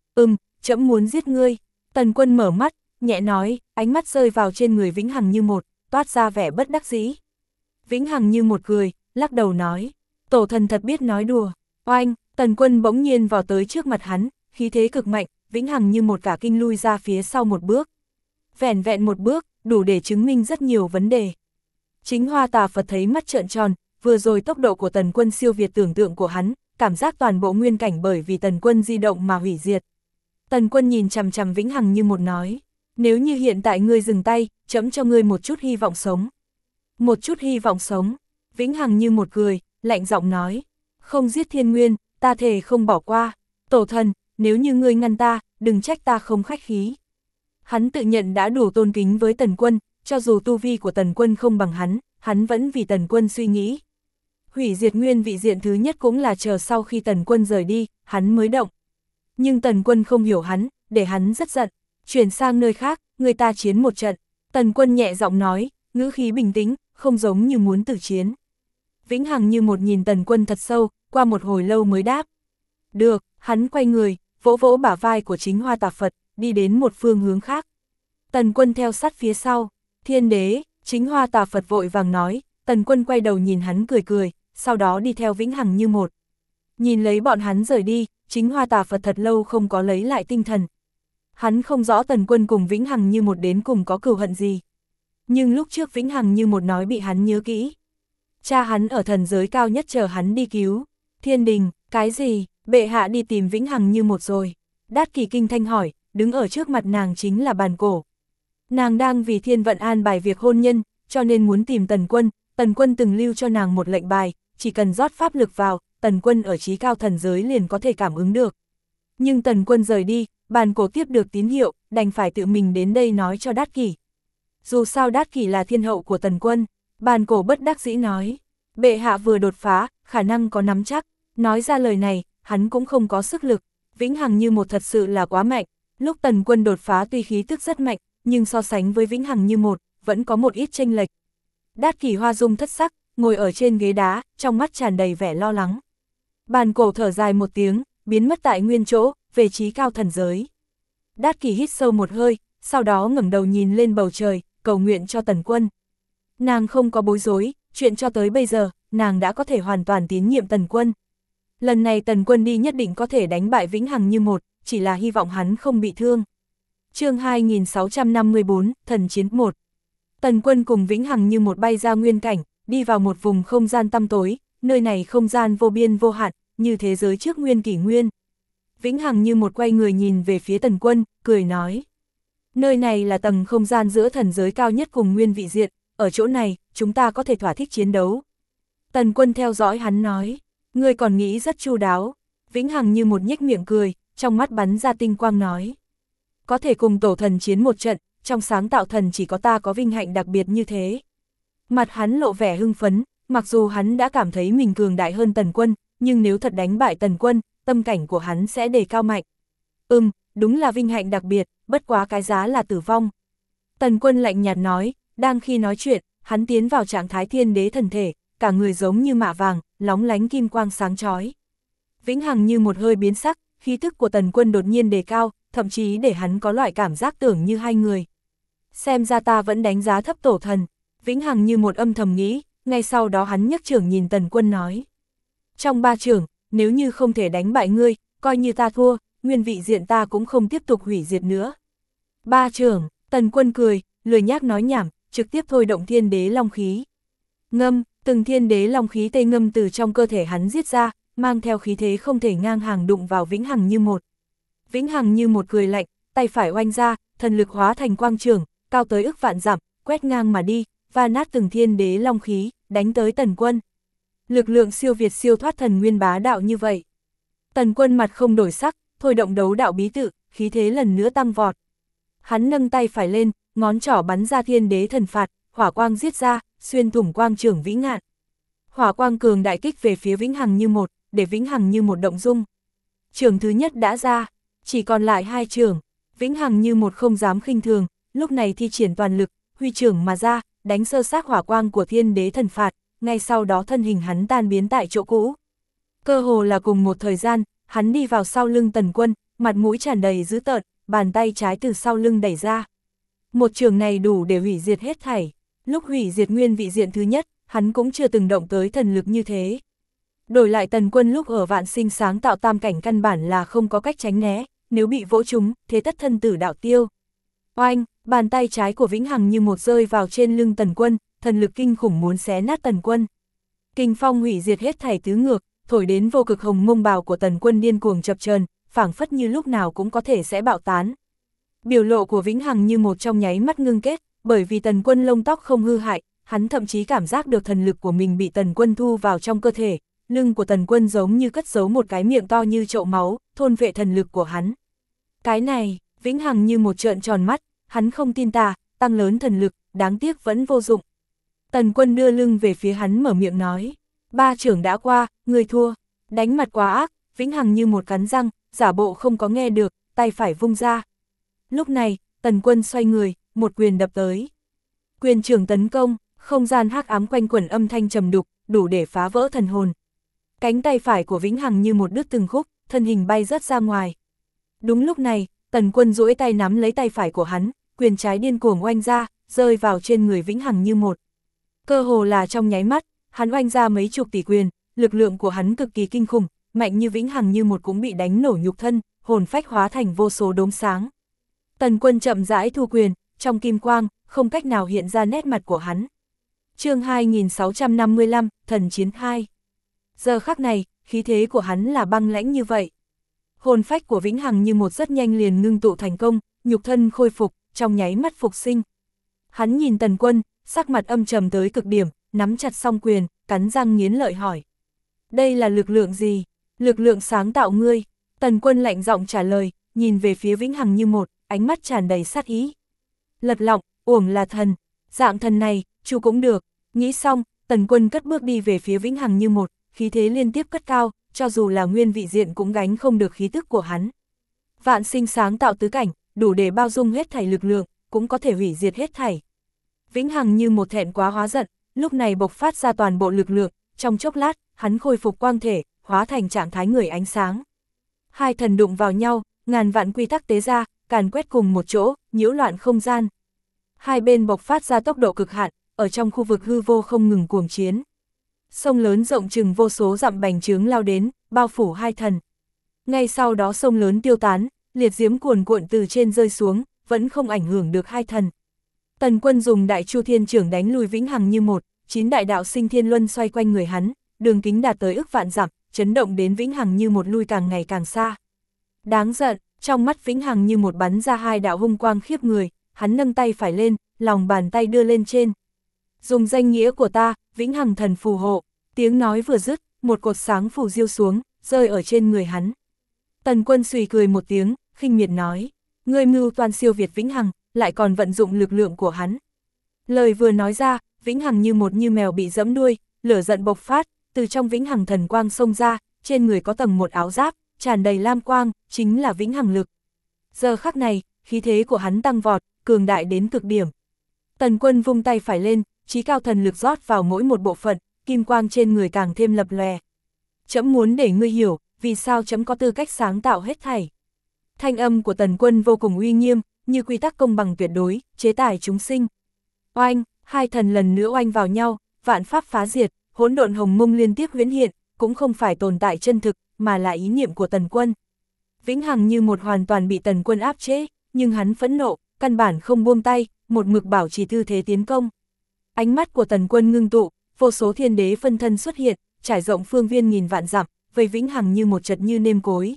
Trẫm muốn giết ngươi. Tần Quân mở mắt, nhẹ nói, ánh mắt rơi vào trên người Vĩnh hằng như một, toát ra vẻ bất đắc dĩ. Vĩnh hằng như một cười, lắc đầu nói, tổ thần thật biết nói đùa. Oanh, Tần Quân bỗng nhiên vào tới trước mặt hắn, khí thế cực mạnh, Vĩnh hằng như một cả kinh lui ra phía sau một bước. Vẻn vẹn một bước, đủ để chứng minh rất nhiều vấn đề. Chính Hoa Tà Phật thấy mắt trợn tròn, vừa rồi tốc độ của Tần Quân siêu việt tưởng tượng của hắn, cảm giác toàn bộ nguyên cảnh bởi vì Tần Quân di động mà hủy diệt. Tần Quân nhìn chằm chằm Vĩnh Hằng Như Một nói, nếu như hiện tại ngươi dừng tay, trẫm cho ngươi một chút hy vọng sống. Một chút hy vọng sống, Vĩnh Hằng Như Một cười, lạnh giọng nói, không giết Thiên Nguyên, ta thề không bỏ qua, tổ thần, nếu như ngươi ngăn ta, đừng trách ta không khách khí. Hắn tự nhận đã đủ tôn kính với Tần Quân, cho dù tu vi của Tần Quân không bằng hắn vẫn vì Tần Quân suy nghĩ. Hủy diệt nguyên vị diện thứ nhất cũng là chờ sau khi Tần Quân rời đi, hắn mới động. Nhưng Tần Quân không hiểu hắn, để hắn rất giận, chuyển sang nơi khác, người ta chiến một trận. Tần Quân nhẹ giọng nói, ngữ khí bình tĩnh, không giống như muốn tử chiến. Vĩnh Hằng Như Một nhìn Tần Quân thật sâu, qua một hồi lâu mới đáp. Được, hắn quay người, vỗ vỗ bả vai của Chính Hoa Tà Phật, đi đến một phương hướng khác. Tần Quân theo sát phía sau, Thiên Đế, Chính Hoa Tà Phật vội vàng nói, Tần Quân quay đầu nhìn hắn cười cười, sau đó đi theo Vĩnh Hằng Như Một. Nhìn lấy bọn hắn rời đi, Chính Hoa Tà Phật thật lâu không có lấy lại tinh thần. Hắn không rõ Tần Quân cùng Vĩnh Hằng Như Một đến cùng có cừu hận gì. Nhưng lúc trước Vĩnh Hằng Như Một nói bị hắn nhớ kỹ. Cha hắn ở thần giới cao nhất chờ hắn đi cứu. Thiên đình, cái gì, bệ hạ đi tìm Vĩnh Hằng Như Một rồi. Đát Kỷ kinh thanh hỏi, đứng ở trước mặt nàng chính là Bàn Cổ. Nàng đang vì Thiên Vận an bài việc hôn nhân, cho nên muốn tìm Tần Quân. Tần Quân từng lưu cho nàng một lệnh bài, chỉ cần rót pháp lực vào, Tần Quân ở chí cao thần giới liền có thể cảm ứng được. Nhưng Tần Quân rời đi, Bàn Cổ tiếp được tín hiệu, đành phải tự mình đến đây nói cho Đát Kỷ. Dù sao Đát Kỷ là thiên hậu của Tần Quân, Bàn Cổ bất đắc dĩ nói, bệ hạ vừa đột phá, khả năng có nắm chắc. Nói ra lời này, hắn cũng không có sức lực. Vĩnh Hằng Như Một thật sự là quá mạnh. Lúc Tần Quân đột phá tuy khí tức rất mạnh, nhưng so sánh với Vĩnh Hằng Như Một, vẫn có một ít chênh lệch. Đát Kỷ hoa dung thất sắc, ngồi ở trên ghế đá, trong mắt tràn đầy vẻ lo lắng. Bàn Cổ thở dài một tiếng, biến mất tại nguyên chỗ, về chí cao thần giới. Đát Kỷ hít sâu một hơi, sau đó ngẩng đầu nhìn lên bầu trời, cầu nguyện cho Tần Quân. Nàng không có bối rối, chuyện cho tới bây giờ, nàng đã có thể hoàn toàn tín nhiệm Tần Quân. Lần này Tần Quân đi nhất định có thể đánh bại Vĩnh Hằng Như Một, chỉ là hy vọng hắn không bị thương. Chương 2654, Thần Chiến 1. Tần Quân cùng Vĩnh Hằng Như Một bay ra nguyên cảnh, đi vào một vùng không gian tăm tối, nơi này không gian vô biên vô hạn, như thế giới trước nguyên kỷ nguyên. Vĩnh Hằng Như Một quay người nhìn về phía Tần Quân, cười nói. Nơi này là tầng không gian giữa thần giới cao nhất cùng nguyên vị diện, ở chỗ này, chúng ta có thể thỏa thích chiến đấu. Tần Quân theo dõi hắn nói, ngươi còn nghĩ rất chu đáo. Vĩnh Hằng Như Một nhếch miệng cười, trong mắt bắn ra tinh quang nói. Có thể cùng tổ thần chiến một trận, trong sáng tạo thần chỉ có ta có vinh hạnh đặc biệt như thế. Mặt hắn lộ vẻ hưng phấn, mặc dù hắn đã cảm thấy mình cường đại hơn Tần Quân, nhưng nếu thật đánh bại Tần Quân, tâm cảnh của hắn sẽ đề cao mạnh. Đúng là vinh hạnh đặc biệt, bất quá cái giá là tử vong. Tần Quân lạnh nhạt nói, đang khi nói chuyện, hắn tiến vào trạng thái thiên đế thần thể, cả người giống như mạ vàng, lóng lánh kim quang sáng chói. Vĩnh Hằng Như Một hơi biến sắc, khí tức của Tần Quân đột nhiên đề cao, thậm chí để hắn có loại cảm giác tưởng như hai người. Xem ra ta vẫn đánh giá thấp tổ thần, Vĩnh Hằng Như Một âm thầm nghĩ, ngay sau đó hắn nhấc trưởng nhìn Tần Quân nói. Trong ba trưởng, nếu như không thể đánh bại ngươi, coi như ta thua, nguyên vị diện ta cũng không tiếp tục hủy diệt nữa. Ba trưởng, Tần Quân cười, lười nhác nói nhảm, trực tiếp thôi động thiên đế long khí. Ngâm, từng thiên đế long khí tây ngâm từ trong cơ thể hắn giết ra, mang theo khí thế không thể ngang hàng đụng vào Vĩnh Hằng Như Một. Vĩnh Hằng Như Một cười lạnh, tay phải oanh ra, thần lực hóa thành quang trường, cao tới ức vạn dặm, quét ngang mà đi, va nát từng thiên đế long khí, đánh tới Tần Quân. Lực lượng siêu việt siêu thoát thần nguyên bá đạo như vậy. Tần Quân mặt không đổi sắc, thôi động đấu đạo bí tự, khí thế lần nữa tăng vọt. Hắn nâng tay phải lên, ngón trỏ bắn ra thiên đế thần phạt, hỏa quang giết ra, xuyên thủng quang trường vĩ ngạn. Hỏa quang cường đại kích về phía Vĩnh Hằng Như Một, để Vĩnh Hằng Như Một động dung. Trường thứ nhất đã ra, chỉ còn lại hai trường. Vĩnh Hằng Như Một không dám khinh thường, lúc này thi triển toàn lực, huy trưởng mà ra, đánh sơ xác hỏa quang của thiên đế thần phạt, ngay sau đó thân hình hắn tan biến tại chỗ cũ. Cơ hồ là cùng một thời gian, hắn đi vào sau lưng Tần Quân, mặt mũi tràn đầy dữ tợn, bàn tay trái từ sau lưng đẩy ra. Một trường này đủ để hủy diệt hết thảy. Lúc hủy diệt nguyên vị diện thứ nhất, hắn cũng chưa từng động tới thần lực như thế. Đổi lại Tần Quân lúc ở vạn sinh sáng tạo tam cảnh căn bản là không có cách tránh né, nếu bị vỗ trúng, thế tất thân tử đạo tiêu. Oanh, bàn tay trái của Vĩnh Hằng Như Một rơi vào trên lưng Tần Quân, thần lực kinh khủng muốn xé nát Tần Quân. Kinh phong hủy diệt hết thảy tứ ngược, thổi đến vô cực hồng mông bào của Tần Quân điên cuồng chập chờn, phảng phất như lúc nào cũng có thể sẽ bạo tán. Biểu lộ của Vĩnh Hằng như một trong nháy mắt ngưng kết, bởi vì Tần Quân lông tóc không hư hại, hắn thậm chí cảm giác được thần lực của mình bị Tần Quân thu vào trong cơ thể, lưng của Tần Quân giống như cất giấu một cái miệng to như chậu máu, thôn vệ thần lực của hắn. Cái này, Vĩnh Hằng như một trợn tròn mắt, hắn không tin tà, tăng lớn thần lực, đáng tiếc vẫn vô dụng. Tần Quân đưa lưng về phía hắn mở miệng nói, 3 trưởng đã qua, người thua, đánh mặt quá ác, Vĩnh Hằng như một cắn răng, giả bộ không có nghe được, tay phải vung ra. Lúc này, Tần Quân xoay người, một quyền đập tới. Quyền trưởng tấn công, không gian hắc ám quanh quẩn âm thanh trầm đục, đủ để phá vỡ thần hồn. Cánh tay phải của Vĩnh Hằng như một đứt từng khúc, thân hình bay rớt ra ngoài. Đúng lúc này, Tần Quân duỗi tay nắm lấy tay phải của hắn, quyền trái điên cuồng oanh ra, rơi vào trên người Vĩnh Hằng như một. Cơ hồ là trong nháy mắt, hắn oanh ra mấy chục tỷ quyền, lực lượng của hắn cực kỳ kinh khủng, mạnh như Vĩnh Hằng như một cũng bị đánh nổ nhục thân, hồn phách hóa thành vô số đốm sáng. Tần Quân chậm rãi thu quyền, trong kim quang, không cách nào hiện ra nét mặt của hắn. Chương 2655, Thần Chiến 2. Giờ khắc này, khí thế của hắn là băng lãnh như vậy. Hồn phách của Vĩnh Hằng như một rất nhanh liền ngưng tụ thành công, nhục thân khôi phục, trong nháy mắt phục sinh. Hắn nhìn Tần Quân, sắc mặt âm trầm tới cực điểm, nắm chặt song quyền, cắn răng nghiến lợi hỏi. Đây là lực lượng gì? Lực lượng sáng tạo ngươi. Tần Quân lạnh giọng trả lời, nhìn về phía Vĩnh Hằng như một, ánh mắt tràn đầy sát ý. Lật lọng, uổng là thần, dạng thần này, chu cũng được. Nghĩ xong, Tần Quân cất bước đi về phía Vĩnh Hằng như một, khí thế liên tiếp cất cao, cho dù là nguyên vị diện cũng gánh không được khí tức của hắn. Vạn sinh sáng tạo tứ cảnh, đủ để bao dung hết thảy lực lượng, cũng có thể hủy diệt hết thảy. Vĩnh Hằng như một thẹn quá hóa giận, lúc này bộc phát ra toàn bộ lực lượng, trong chốc lát, hắn khôi phục quang thể, hóa thành trạng thái người ánh sáng. Hai thần đụng vào nhau, ngàn vạn quy tắc tế ra, càn quét cùng một chỗ, nhiễu loạn không gian. Hai bên bộc phát ra tốc độ cực hạn, ở trong khu vực hư vô không ngừng cuồng chiến. Sông lớn rộng chừng vô số dặm bành trướng lao đến, bao phủ hai thần. Ngay sau đó sông lớn tiêu tán, liệt diễm cuồn cuộn từ trên rơi xuống, vẫn không ảnh hưởng được hai thần. Tần Quân dùng đại chu thiên trưởng đánh lùi Vĩnh Hằng như một, 9 đại đạo sinh thiên luân xoay quanh người hắn, đường kính đạt tới ức vạn dặm, chấn động đến Vĩnh Hằng như một lui càng ngày càng xa. Đáng giận, trong mắt Vĩnh Hằng như một bắn ra hai đạo hung quang khiếp người, hắn nâng tay phải lên, lòng bàn tay đưa lên trên. Dùng danh nghĩa của ta, Vĩnh Hằng thần phù hộ, tiếng nói vừa dứt, một cột sáng phù diêu xuống, rơi ở trên người hắn. Tần Quân xùy cười một tiếng, khinh miệt nói, ngươi mưu toan siêu việt Vĩnh Hằng, lại còn vận dụng lực lượng của hắn. Lời vừa nói ra, Vĩnh Hằng như một như mèo bị giẫm đuôi, lửa giận bộc phát, từ trong Vĩnh Hằng thần quang xông ra, trên người có tầng một áo giáp, tràn đầy lam quang, chính là Vĩnh Hằng lực. Giờ khắc này, khí thế của hắn tăng vọt, cường đại đến cực điểm. Tần Quân vung tay phải lên, chí cao thần lực rót vào mỗi một bộ phận, kim quang trên người càng thêm lập lòe. Trẫm muốn để ngươi hiểu, vì sao trẫm có tư cách sáng tạo hết thảy. Thanh âm của Tần Quân vô cùng uy nghiêm, như quy tắc công bằng tuyệt đối, chế tài chúng sinh. Oanh, hai thần lần nữa oanh vào nhau, vạn pháp phá diệt, hỗn độn hồng mông liên tiếp huyễn hiện, cũng không phải tồn tại chân thực, mà là ý niệm của Tần Quân. Vĩnh Hằng như một hoàn toàn bị Tần Quân áp chế, nhưng hắn phẫn nộ, căn bản không buông tay, một mực bảo trì tư thế tiến công. Ánh mắt của Tần Quân ngưng tụ, vô số thiên đế phân thân xuất hiện, trải rộng phương viên nghìn vạn dặm, vây Vĩnh Hằng như một chật như nêm cối.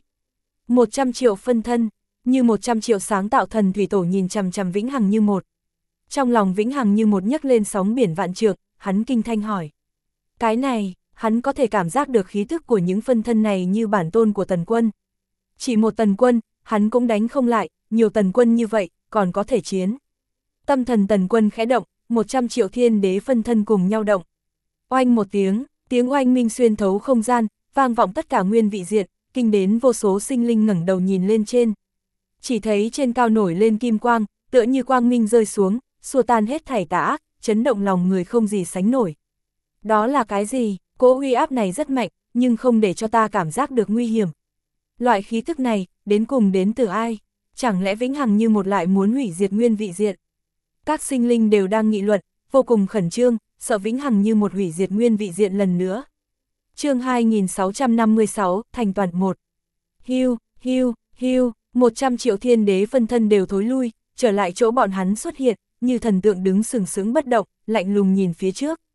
100 triệu phân thân, như 100 triệu sáng tạo thần thủy tổ nhìn chằm chằm Vĩnh Hằng như một. Trong lòng Vĩnh Hằng như một nhấc lên sóng biển vạn trượng, hắn kinh thanh hỏi. Cái này, hắn có thể cảm giác được khí tức của những phân thân này như bản tôn của Tần Quân. Chỉ một Tần Quân, hắn cũng đánh không lại, nhiều Tần Quân như vậy, còn có thể chiến. Tâm thần Tần Quân khẽ động, 100 triệu thiên đế phân thân cùng nhau động. Oanh một tiếng oanh minh xuyên thấu không gian, vang vọng tất cả nguyên vị diện, kinh đến vô số sinh linh ngẩng đầu nhìn lên trên. Chỉ thấy trên cao nổi lên kim quang, tựa như quang minh rơi xuống, xua tan hết thảy tà ác, chấn động lòng người không gì sánh nổi. Đó là cái gì? Cỗ uy áp này rất mạnh, nhưng không để cho ta cảm giác được nguy hiểm. Loại khí tức này, đến cùng đến từ ai? Chẳng lẽ Vĩnh Hằng như một lại muốn hủy diệt nguyên vị diện? Các sinh linh đều đang nghị luận, vô cùng khẩn trương, sợ Vĩnh Hằng như một hủy diệt nguyên vị diện lần nữa. Chương 2656, thành toàn một. Hiu, hiu, hiu, 100 triệu thiên đế phân thân đều thối lui, trở lại chỗ bọn hắn xuất hiện, như thần tượng đứng sừng sững bất động, lạnh lùng nhìn phía trước.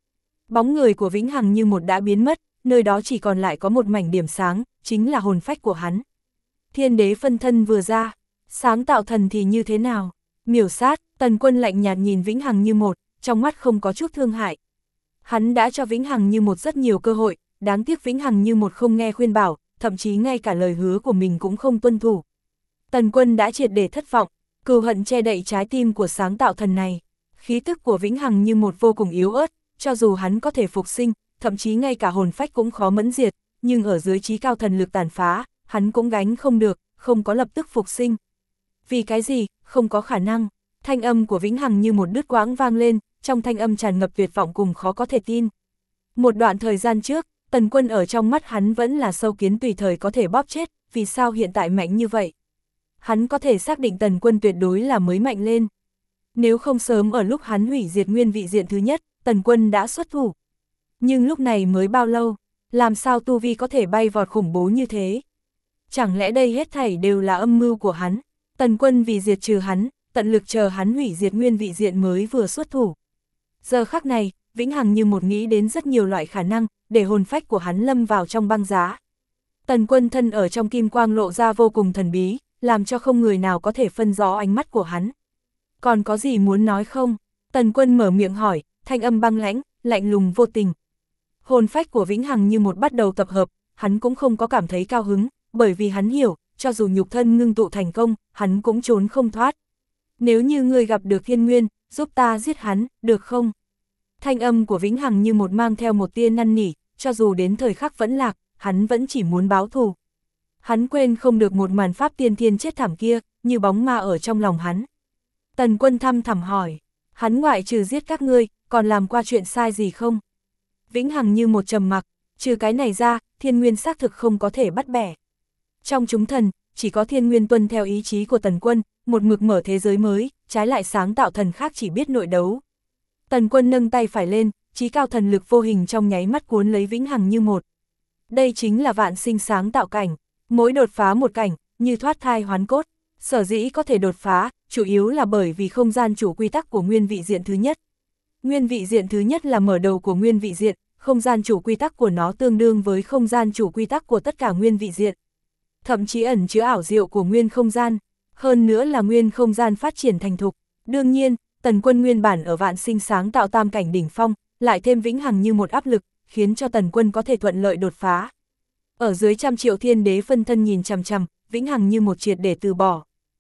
Bóng người của Vĩnh Hằng như một đã biến mất, nơi đó chỉ còn lại có một mảnh điểm sáng, chính là hồn phách của hắn. Thiên đế phân thân vừa ra, sáng tạo thần thì như thế nào? Miểu sát, Tần Quân lạnh nhạt nhìn Vĩnh Hằng như một, trong mắt không có chút thương hại. Hắn đã cho Vĩnh Hằng như một rất nhiều cơ hội, đáng tiếc Vĩnh Hằng như một không nghe khuyên bảo, thậm chí ngay cả lời hứa của mình cũng không tuân thủ. Tần Quân đã triệt để thất vọng, cừu hận che đậy trái tim của sáng tạo thần này. Khí tức của Vĩnh Hằng như một vô cùng yếu ớt, cho dù hắn có thể phục sinh, thậm chí ngay cả hồn phách cũng khó mẫn diệt, nhưng ở dưới trí cao thần lực tàn phá, hắn cũng gánh không được, không có lập tức phục sinh. Vì cái gì, không có khả năng. Thanh âm của Vĩnh Hằng như một đứt quãng vang lên, trong thanh âm tràn ngập tuyệt vọng cùng khó có thể tin. Một đoạn thời gian trước, Tần Quân ở trong mắt hắn vẫn là sâu kiến tùy thời có thể bóp chết, vì sao hiện tại mạnh như vậy? Hắn có thể xác định Tần Quân tuyệt đối là mới mạnh lên. Nếu không sớm ở lúc hắn hủy diệt nguyên vị diện thứ nhất, Tần Quân đã xuất thủ. Nhưng lúc này mới bao lâu, làm sao tu vi có thể bay vọt khủng bố như thế? Chẳng lẽ đây hết thảy đều là âm mưu của hắn? Tần Quân vì diệt trừ hắn, tận lực chờ hắn hủy diệt nguyên vị diện mới vừa xuất thủ. Giờ khắc này, Vĩnh Hằng như một nghĩ đến rất nhiều loại khả năng, để hồn phách của hắn lâm vào trong băng giá. Tần Quân thân ở trong kim quang lộ ra vô cùng thần bí, làm cho không người nào có thể phân rõ ánh mắt của hắn. Còn có gì muốn nói không? Tần Quân mở miệng hỏi, thanh âm băng lãnh, lạnh lùng vô tình. Hồn phách của Vĩnh Hằng như một bắt đầu tập hợp, hắn cũng không có cảm thấy cao hứng, bởi vì hắn hiểu, cho dù nhục thân ngưng tụ thành công, hắn cũng trốn không thoát. Nếu như ngươi gặp được Thiên Nguyên, giúp ta giết hắn, được không? Thanh âm của Vĩnh Hằng như một mang theo một tia năn nỉ, cho dù đến thời khắc vẫn lạc, hắn vẫn chỉ muốn báo thù. Hắn quên không được một màn pháp tiên thiên chết thảm kia, như bóng ma ở trong lòng hắn. Tần Quân thăm thẳm hỏi, hắn ngoại trừ giết các ngươi, còn làm qua chuyện sai gì không? Vĩnh Hằng như một trầm mặc, trừ cái này ra, Thiên Nguyên xác thực không có thể bắt bẻ. Trong chúng thần, chỉ có Thiên Nguyên tuân theo ý chí của Tần Quân, một mực mở thế giới mới, trái lại sáng tạo thần khác chỉ biết nội đấu. Tần Quân nâng tay phải lên, trí cao thần lực vô hình trong nháy mắt cuốn lấy Vĩnh Hằng như một. Đây chính là vạn sinh sáng tạo cảnh, mỗi đột phá một cảnh, như thoát thai hoán cốt. Sở dĩ có thể đột phá, chủ yếu là bởi vì không gian chủ quy tắc của nguyên vị diện thứ nhất. Nguyên vị diện thứ nhất là mở đầu của nguyên vị diện, không gian chủ quy tắc của nó tương đương với không gian chủ quy tắc của tất cả nguyên vị diện. Thậm chí ẩn chứa ảo diệu của nguyên không gian, hơn nữa là nguyên không gian phát triển thành thục. Đương nhiên, Tần Quân nguyên bản ở vạn sinh sáng tạo tam cảnh đỉnh phong, lại thêm Vĩnh Hằng như một áp lực, khiến cho Tần Quân có thể thuận lợi đột phá. Ở dưới trăm triệu thiên đế phân thân nhìn chằm chằm, Vĩnh Hằng như một triệt để từ bỏ.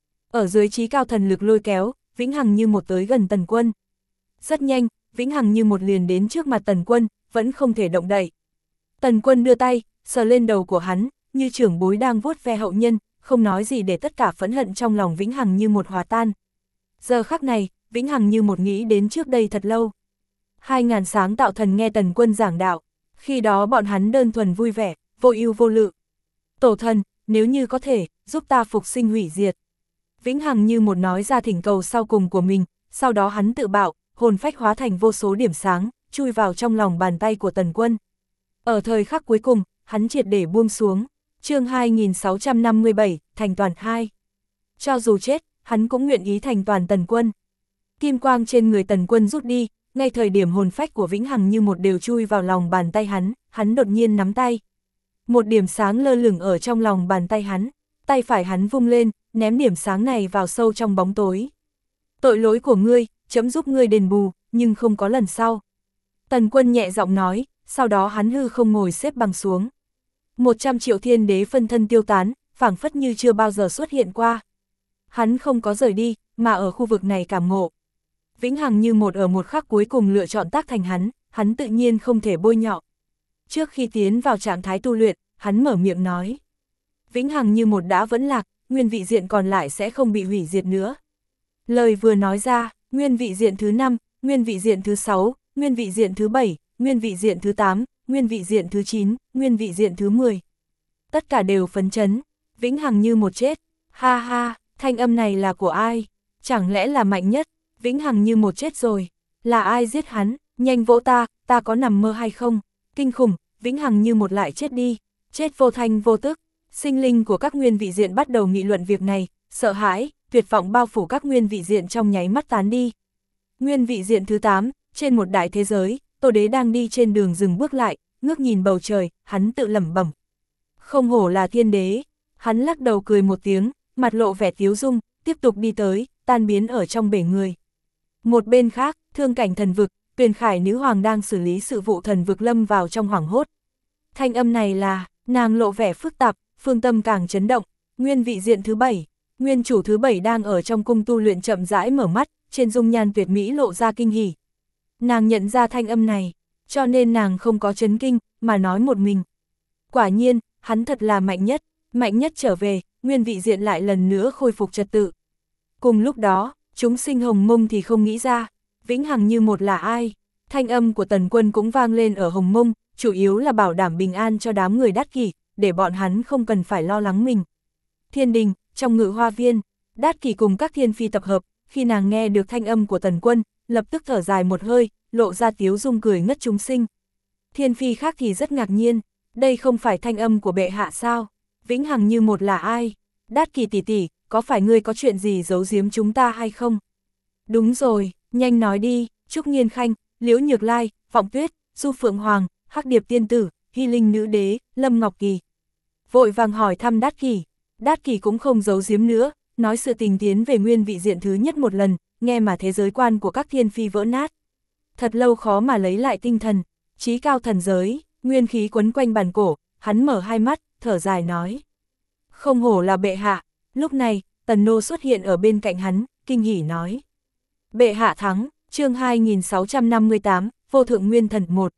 Ở dưới trí cao thần lực lôi kéo, Vĩnh Hằng như một tới gần Tần Quân. Rất nhanh, Vĩnh Hằng như một liền đến trước mặt Tần Quân, vẫn không thể động đậy. Tần Quân đưa tay, sờ lên đầu của hắn, như trưởng bối đang vuốt ve hậu nhân, không nói gì để tất cả phẫn hận trong lòng Vĩnh Hằng như một hòa tan. Giờ khắc này, Vĩnh Hằng như một nghĩ đến trước đây thật lâu. 2000 sáng tạo thần nghe Tần Quân giảng đạo, khi đó bọn hắn đơn thuần vui vẻ, vô ưu vô lự. Tổ thần, nếu như có thể, giúp ta phục sinh hủy diệt. Vĩnh Hằng như một nói ra thỉnh cầu sau cùng của mình, sau đó hắn tự bảo, hồn phách hóa thành vô số điểm sáng, chui vào trong lòng bàn tay của Tần Quân. Ở thời khắc cuối cùng, hắn triệt để buông xuống. Chương 2657, thành toàn 2. Cho dù chết, hắn cũng nguyện ý thành toàn Tần Quân. Kim quang trên người Tần Quân rút đi, ngay thời điểm hồn phách của Vĩnh Hằng như một đều chui vào lòng bàn tay hắn đột nhiên nắm tay. Một điểm sáng lơ lửng ở trong lòng bàn tay hắn, tay phải hắn vung lên, ném điểm sáng này vào sâu trong bóng tối. Tội lỗi của ngươi, chấm giúp ngươi đền bù, nhưng không có lần sau. Tần Quân nhẹ giọng nói, sau đó hắn hư không ngồi xếp bằng xuống. 100 triệu thiên đế phân thân tiêu tán, phảng phất như chưa bao giờ xuất hiện qua. Hắn không có rời đi, mà ở khu vực này cảm ngộ. Vĩnh Hằng như một ở một khắc cuối cùng lựa chọn tác thành hắn tự nhiên không thể bôi nhọ. Trước khi tiến vào trạng thái tu luyện, hắn mở miệng nói. Vĩnh Hằng như một đã vẫn lạc, nguyên vị diện còn lại sẽ không bị hủy diệt nữa. Lời vừa nói ra, nguyên vị diện thứ 5, nguyên vị diện thứ 6, nguyên vị diện thứ 7, nguyên vị diện thứ 8, nguyên vị diện thứ 9, nguyên vị diện thứ 10. Tất cả đều phấn chấn, Vĩnh Hằng như một chết. Ha ha, thanh âm này là của ai? Chẳng lẽ là mạnh nhất? Vĩnh Hằng như một chết rồi. Là ai giết hắn? Nhanh vỗ ta có nằm mơ hay không? Kinh khủng, Vĩnh Hằng như một lại chết đi. Chết vô thanh vô tức. Sinh linh của các nguyên vị diện bắt đầu nghị luận việc này, sợ hãi, tuyệt vọng bao phủ các nguyên vị diện trong nháy mắt tán đi. Nguyên vị diện thứ 8, trên một đại thế giới, Tô Đế đang đi trên đường dừng bước lại, ngước nhìn bầu trời, hắn tự lẩm bẩm. Không hổ là thiên đế, hắn lắc đầu cười một tiếng, mặt lộ vẻ tiếu dung, tiếp tục đi tới, tan biến ở trong bể người. Một bên khác, thương cảnh thần vực, Tuyền Khải nữ hoàng đang xử lý sự vụ thần vực lâm vào trong hoảng hốt. Thanh âm này là, nàng lộ vẻ phức tạp, phương tâm càng chấn động, nguyên vị diện thứ 7. Nguyên chủ thứ 7 đang ở trong cung tu luyện chậm rãi mở mắt, trên dung nhan tuyệt mỹ lộ ra kinh hỉ. Nàng nhận ra thanh âm này, cho nên nàng không có chấn kinh, mà nói một mình. Quả nhiên, hắn thật là mạnh nhất trở về, nguyên vị diện lại lần nữa khôi phục trật tự. Cùng lúc đó, chúng sinh Hồng Mông thì không nghĩ ra, vĩnh hằng như một là ai. Thanh âm của Tần Quân cũng vang lên ở Hồng Mông, chủ yếu là bảo đảm bình an cho đám người Đát Kỷ, để bọn hắn không cần phải lo lắng mình. Thiên đình, trong Ngự Hoa Viên, Đát Kỷ cùng các thiên phi tập hợp, khi nàng nghe được thanh âm của Tần Quân, lập tức thở dài một hơi, lộ ra tiếu dung cười ngất chúng sinh. Thiên phi khác thì rất ngạc nhiên, đây không phải thanh âm của bệ hạ sao? Vĩnh hằng như một là ai? Đát Kỷ tỷ tỷ, có phải ngươi có chuyện gì giấu giếm chúng ta hay không? Đúng rồi, nhanh nói đi. Trúc Nghiên Khanh, Liễu Nhược Lai, Vọng Tuyết, Du Phượng Hoàng, Hắc Điệp Tiên Tử, Hy Linh Nữ Đế, Lâm Ngọc Kỳ. Vội vàng hỏi thăm Đát Kỷ. Đát Kỷ cũng không giấu giếm nữa, nói sự tình tiến về nguyên vị diện thứ nhất một lần, nghe mà thế giới quan của các thiên phi vỡ nát. Thật lâu khó mà lấy lại tinh thần, chí cao thần giới, nguyên khí quấn quanh bàn cổ, hắn mở hai mắt, thở dài nói. Không hổ là bệ hạ. Lúc này, Tần Nô xuất hiện ở bên cạnh hắn, kinh hỉ nói. Bệ hạ thắng, chương 2658, Vô Thượng Nguyên Thần 1.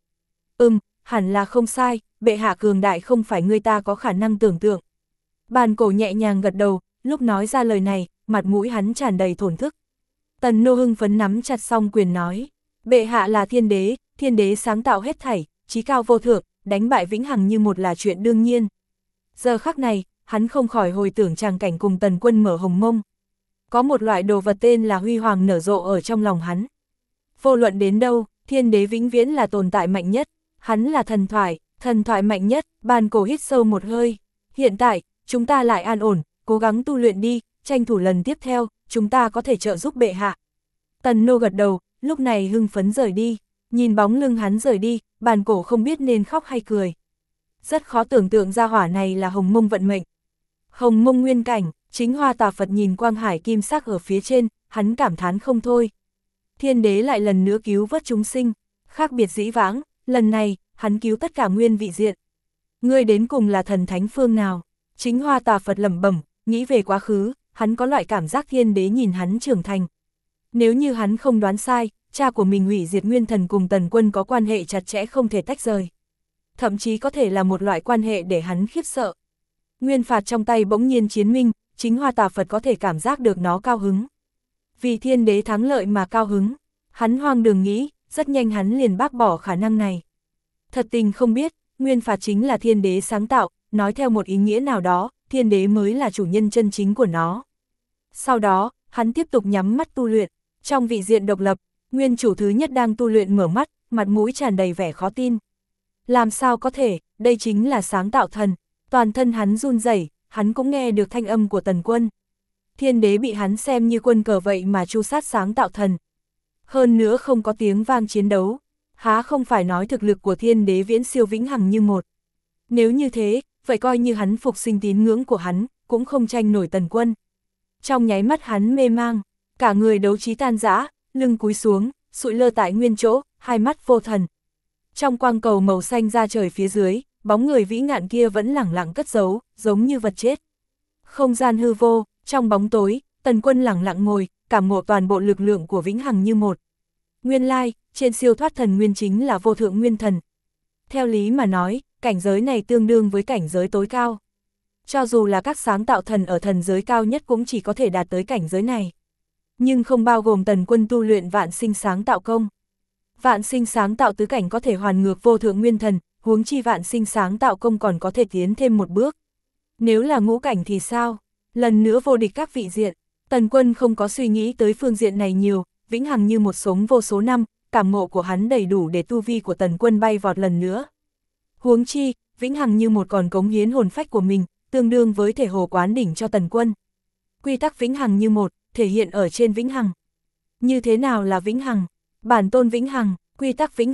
Hẳn là không sai, bệ hạ cường đại không phải người ta có khả năng tưởng tượng. Bàn cổ nhẹ nhàng gật đầu, lúc nói ra lời này, mặt mũi hắn tràn đầy thổn thức. Tần Nô hưng phấn nắm chặt song quyền nói. Bệ hạ là thiên đế sáng tạo hết thảy, chí cao vô thượng, đánh bại vĩnh hằng như một là chuyện đương nhiên. Giờ khắc này, hắn không khỏi hồi tưởng tràng cảnh cùng Tần Quân mở Hồng Mông. Có một loại đồ vật tên là huy hoàng nở rộ ở trong lòng hắn. Vô luận đến đâu, thiên đế vĩnh viễn là tồn tại mạnh nhất, hắn là thần thoại mạnh nhất. Bàn cổ hít sâu một hơi. Hiện tại, chúng ta lại an ổn, cố gắng tu luyện đi, tranh thủ lần tiếp theo, chúng ta có thể trợ giúp bệ hạ. Tần Nô gật đầu, lúc này hưng phấn rời đi, nhìn bóng lưng hắn rời đi, bàn cổ không biết nên khóc hay cười. Rất khó tưởng tượng ra hỏa này là Hồng Mông vận mệnh. Hồng Mông nguyên cảnh, Chính Hoa Tà Phật nhìn quang hải kim sắc ở phía trên, hắn cảm thán không thôi. Thiên đế lại lần nữa cứu vớt chúng sinh, khác biệt dĩ vãng, lần này, hắn cứu tất cả nguyên vị diện. Ngươi đến cùng là thần thánh phương nào? Chính Hoa Tà Phật lẩm bẩm, nghĩ về quá khứ, hắn có loại cảm giác thiên đế nhìn hắn trưởng thành. Nếu như hắn không đoán sai, cha của mình hủy diệt nguyên thần cùng Tần Quân có quan hệ chặt chẽ không thể tách rời. Thậm chí có thể là một loại quan hệ để hắn khiếp sợ. Nguyên phạt trong tay bỗng nhiên chiến minh, Chính Hoa Tà Phật có thể cảm giác được nó cao hứng. Vì thiên đế thắng lợi mà cao hứng, hắn hoang đường nghĩ, rất nhanh hắn liền bác bỏ khả năng này. Thật tình không biết, nguyên phạt chính là thiên đế sáng tạo, nói theo một ý nghĩa nào đó, thiên đế mới là chủ nhân chân chính của nó. Sau đó, hắn tiếp tục nhắm mắt tu luyện, trong vị diện độc lập, nguyên chủ thứ nhất đang tu luyện mở mắt, mặt mũi tràn đầy vẻ khó tin. Làm sao có thể, đây chính là sáng tạo thần, toàn thân hắn run rẩy, hắn cũng nghe được thanh âm của Tần Quân. Thiên đế bị hắn xem như quân cờ vậy mà tru sát sáng tạo thần. Hơn nữa không có tiếng vang chiến đấu, há không phải nói thực lực của thiên đế viễn siêu vĩnh hằng như một. Nếu như thế, vậy coi như hắn phục sinh tín ngưỡng của hắn, cũng không tranh nổi Tần Quân. Trong nháy mắt hắn mê mang, cả người đấu trí tan rã, lưng cúi xuống, sụi lơ tại nguyên chỗ, hai mắt vô thần. Trong quang cầu màu xanh ra trời phía dưới, bóng người vĩ ngạn kia vẫn lẳng lặng cất giấu, giống như vật chết. Không gian hư vô, trong bóng tối, Tần Quân lẳng lặng ngồi, cảm ngộ toàn bộ lực lượng của vĩnh hằng như một. Nguyên lai, trên siêu thoát thần nguyên chính là vô thượng nguyên thần. Theo lý mà nói, cảnh giới này tương đương với cảnh giới tối cao. Cho dù là các sáng tạo thần ở thần giới cao nhất cũng chỉ có thể đạt tới cảnh giới này. Nhưng không bao gồm Tần Quân tu luyện vạn sinh sáng tạo công. Vạn sinh sáng tạo tứ cảnh có thể hoàn ngược vô thượng nguyên thần, huống chi vạn sinh sáng tạo công còn có thể tiến thêm một bước. Nếu là ngũ cảnh thì sao? Lần nữa vô địch các vị diện. Tần Quân không có suy nghĩ tới phương diện này nhiều, vĩnh hằng như một sống vô số năm, cảm ngộ của hắn đầy đủ để tu vi của Tần Quân bay vọt lần nữa. Huống chi, vĩnh hằng như một còn cống hiến hồn phách của mình, tương đương với thể hồ quán đỉnh cho Tần Quân. Quy tắc vĩnh hằng như một, thể hiện ở trên vĩnh hằng. Như thế nào là vĩnh hằng? Bản tôn vĩnh hằng, quy tắc vĩnh hằng,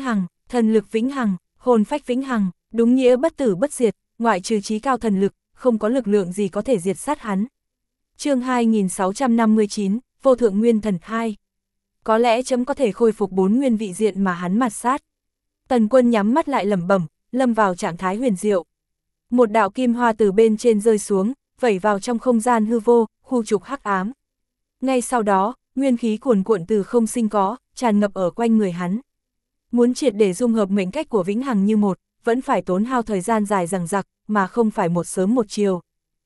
Thần lực vĩnh hằng, hồn phách vĩnh hằng, đúng nghĩa bất tử bất diệt, ngoại trừ trí cao thần lực, không có lực lượng gì có thể diệt sát hắn. Chương 2659, Vô thượng nguyên thần 2. Có lẽ chấm có thể khôi phục 4 nguyên vị diện mà hắn mạt sát. Tần Quân nhắm mắt lại lẩm bẩm, lâm vào trạng thái huyền diệu. Một đạo kim hoa từ bên trên rơi xuống, vẩy vào trong không gian hư vô, khu trục hắc ám. Ngay sau đó, nguyên khí cuồn cuộn từ không sinh có, tràn ngập ở quanh người hắn. Muốn triệt để dung hợp mệnh cách của vĩnh hằng như một, vẫn phải tốn hao thời gian dài dằng dặc, mà không phải một sớm một chiều.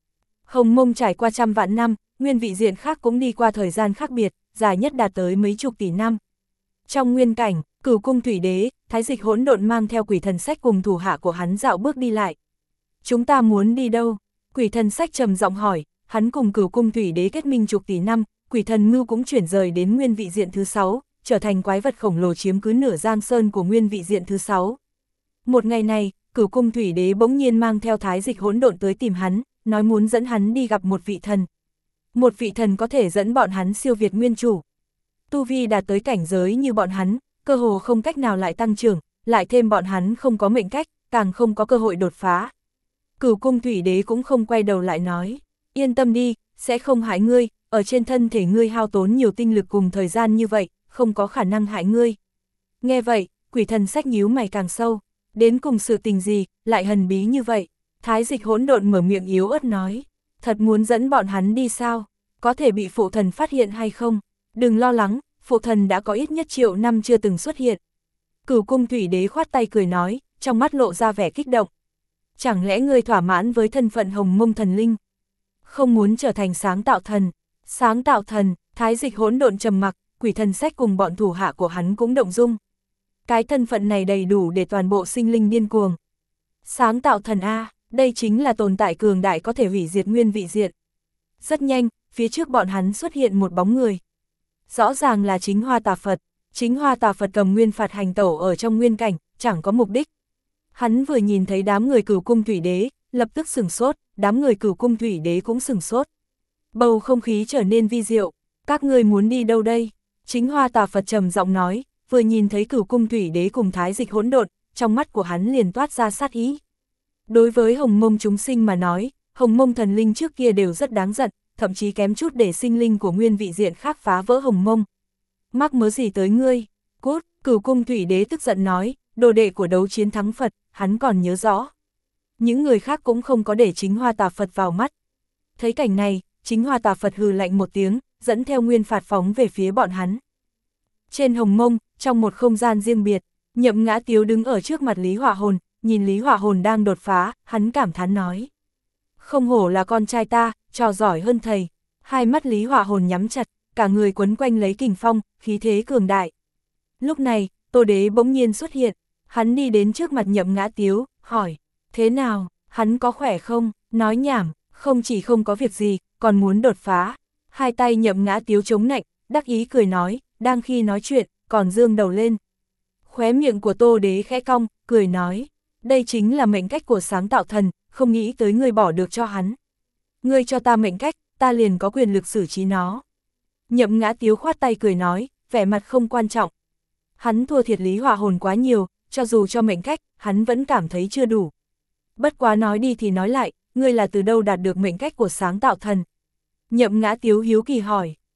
Hồng Mông trải qua trăm vạn năm, nguyên vị diện khác cũng đi qua thời gian khác biệt, dài nhất đạt tới mấy chục tỷ năm. Trong nguyên cảnh, Cửu Cung Thủy Đế, Thái Dịch Hỗn Độn mang theo Quỷ Thần Sách cùng thủ hạ của hắn dạo bước đi lại. Chúng ta muốn đi đâu? Quỷ Thần Sách trầm giọng hỏi, hắn cùng Cửu Cung Thủy Đế kết minh chục tỷ năm, Quỷ Thần Ngưu cũng chuyển rời đến nguyên vị diện thứ 6, trở thành quái vật khổng lồ chiếm cứ nửa giang sơn của nguyên vị diện thứ 6. Một ngày này, Cửu Cung Thủy Đế bỗng nhiên mang theo Thái Dịch Hỗn Độn tới tìm hắn, nói muốn dẫn hắn đi gặp một vị thần. Một vị thần có thể dẫn bọn hắn siêu việt nguyên chủ. Tu vi đạt tới cảnh giới như bọn hắn, cơ hồ không cách nào lại tăng trưởng, lại thêm bọn hắn không có mệnh cách, càng không có cơ hội đột phá. Cửu Cung Thủy Đế cũng không quay đầu lại nói, yên tâm đi, sẽ không hại ngươi, ở trên thân thể ngươi hao tốn nhiều tinh lực cùng thời gian như vậy, không có khả năng hại ngươi. Nghe vậy, Quỷ Thần Sách nhíu mày càng sâu, đến cùng sự tình gì, lại hần bí như vậy. Thái Dịch Hỗn Độn mở miệng yếu ớt nói, thật muốn dẫn bọn hắn đi sao, có thể bị phụ thần phát hiện hay không? Đừng lo lắng, phụ thần đã có ít nhất triệu năm chưa từng xuất hiện. Cửu Cung Thủy Đế khoát tay cười nói, trong mắt lộ ra vẻ kích động. Chẳng lẽ ngươi thỏa mãn với thân phận Hồng Mông thần linh? Không muốn trở thành sáng tạo thần. Sáng tạo thần, Thái Dịch Hỗn Độn trầm mặc, Quỷ Thần Sách cùng bọn thủ hạ của hắn cũng động dung. Cái thân phận này đầy đủ để toàn bộ sinh linh điên cuồng. Sáng tạo thần A, đây chính là tồn tại cường đại có thể hủy diệt nguyên vị diện. Rất nhanh, phía trước bọn hắn xuất hiện một bóng người. Rõ ràng là Chính Hoa Tà Phật. Chính Hoa Tà Phật cầm nguyên phạt hành tẩu ở trong nguyên cảnh, chẳng có mục đích. Hắn vừa nhìn thấy đám người Cửu Cung Thủy Đế, lập tức sửng sốt, đám người Cửu Cung Thủy Đế cũng sửng sốt. Bầu không khí trở nên vi diệu, các ngươi muốn đi đâu đây? Chính Hoa Tà Phật trầm giọng nói, vừa nhìn thấy Cửu Cung Thủy Đế cùng Thái Dịch Hỗn Độn, trong mắt của hắn liền toát ra sát ý. Đối với Hồng Mông chúng sinh mà nói, Hồng Mông thần linh trước kia đều rất đáng giận, thậm chí kém chút để sinh linh của nguyên vị diện khác phá vỡ Hồng Mông. Mắc mớ gì tới ngươi? Cút! Cửu Cung Thủy Đế tức giận nói, đồ đệ của đấu chiến thắng Phật, hắn còn nhớ rõ. Những người khác cũng không có để Chính Hoa Tà Phật vào mắt. Thấy cảnh này, Chính Hoa Tà Phật hừ lạnh một tiếng, dẫn theo nguyên phạt phóng về phía bọn hắn. Trên Hồng Mông, trong một không gian riêng biệt, Nhậm Ngã Tiếu đứng ở trước mặt Lý Hỏa Hồn, nhìn Lý Hỏa Hồn đang đột phá, hắn cảm thán nói. Không hổ là con trai ta, trò giỏi hơn thầy. Hai mắt Lý Hỏa Hồn nhắm chặt, cả người quấn quanh lấy kình phong, khí thế cường đại. Lúc này, Tô Đế bỗng nhiên xuất hiện, hắn đi đến trước mặt Nhậm Ngã Tiếu, hỏi, thế nào, hắn có khỏe không? Nói nhảm, không chỉ không có việc gì, còn muốn đột phá. Hai tay Nhậm Ngã Tiếu chống nạnh, đắc ý cười nói, đang khi nói chuyện, còn dương đầu lên. Khóe miệng của Tô Đế khẽ cong, cười nói, đây chính là mệnh cách của sáng tạo thần, không nghĩ tới ngươi bỏ được cho hắn. Ngươi cho ta mệnh cách, ta liền có quyền lực xử trí nó. Nhậm Ngã Tiếu khoát tay cười nói, vẻ mặt không quan trọng. Hắn thua thiệt Lý Hỏa Hồn quá nhiều, cho dù cho mệnh cách, hắn vẫn cảm thấy chưa đủ. Bất quá nói đi thì nói lại, ngươi là từ đâu đạt được mệnh cách của sáng tạo thần? Nhậm Ngã Tiếu hiếu kỳ hỏi,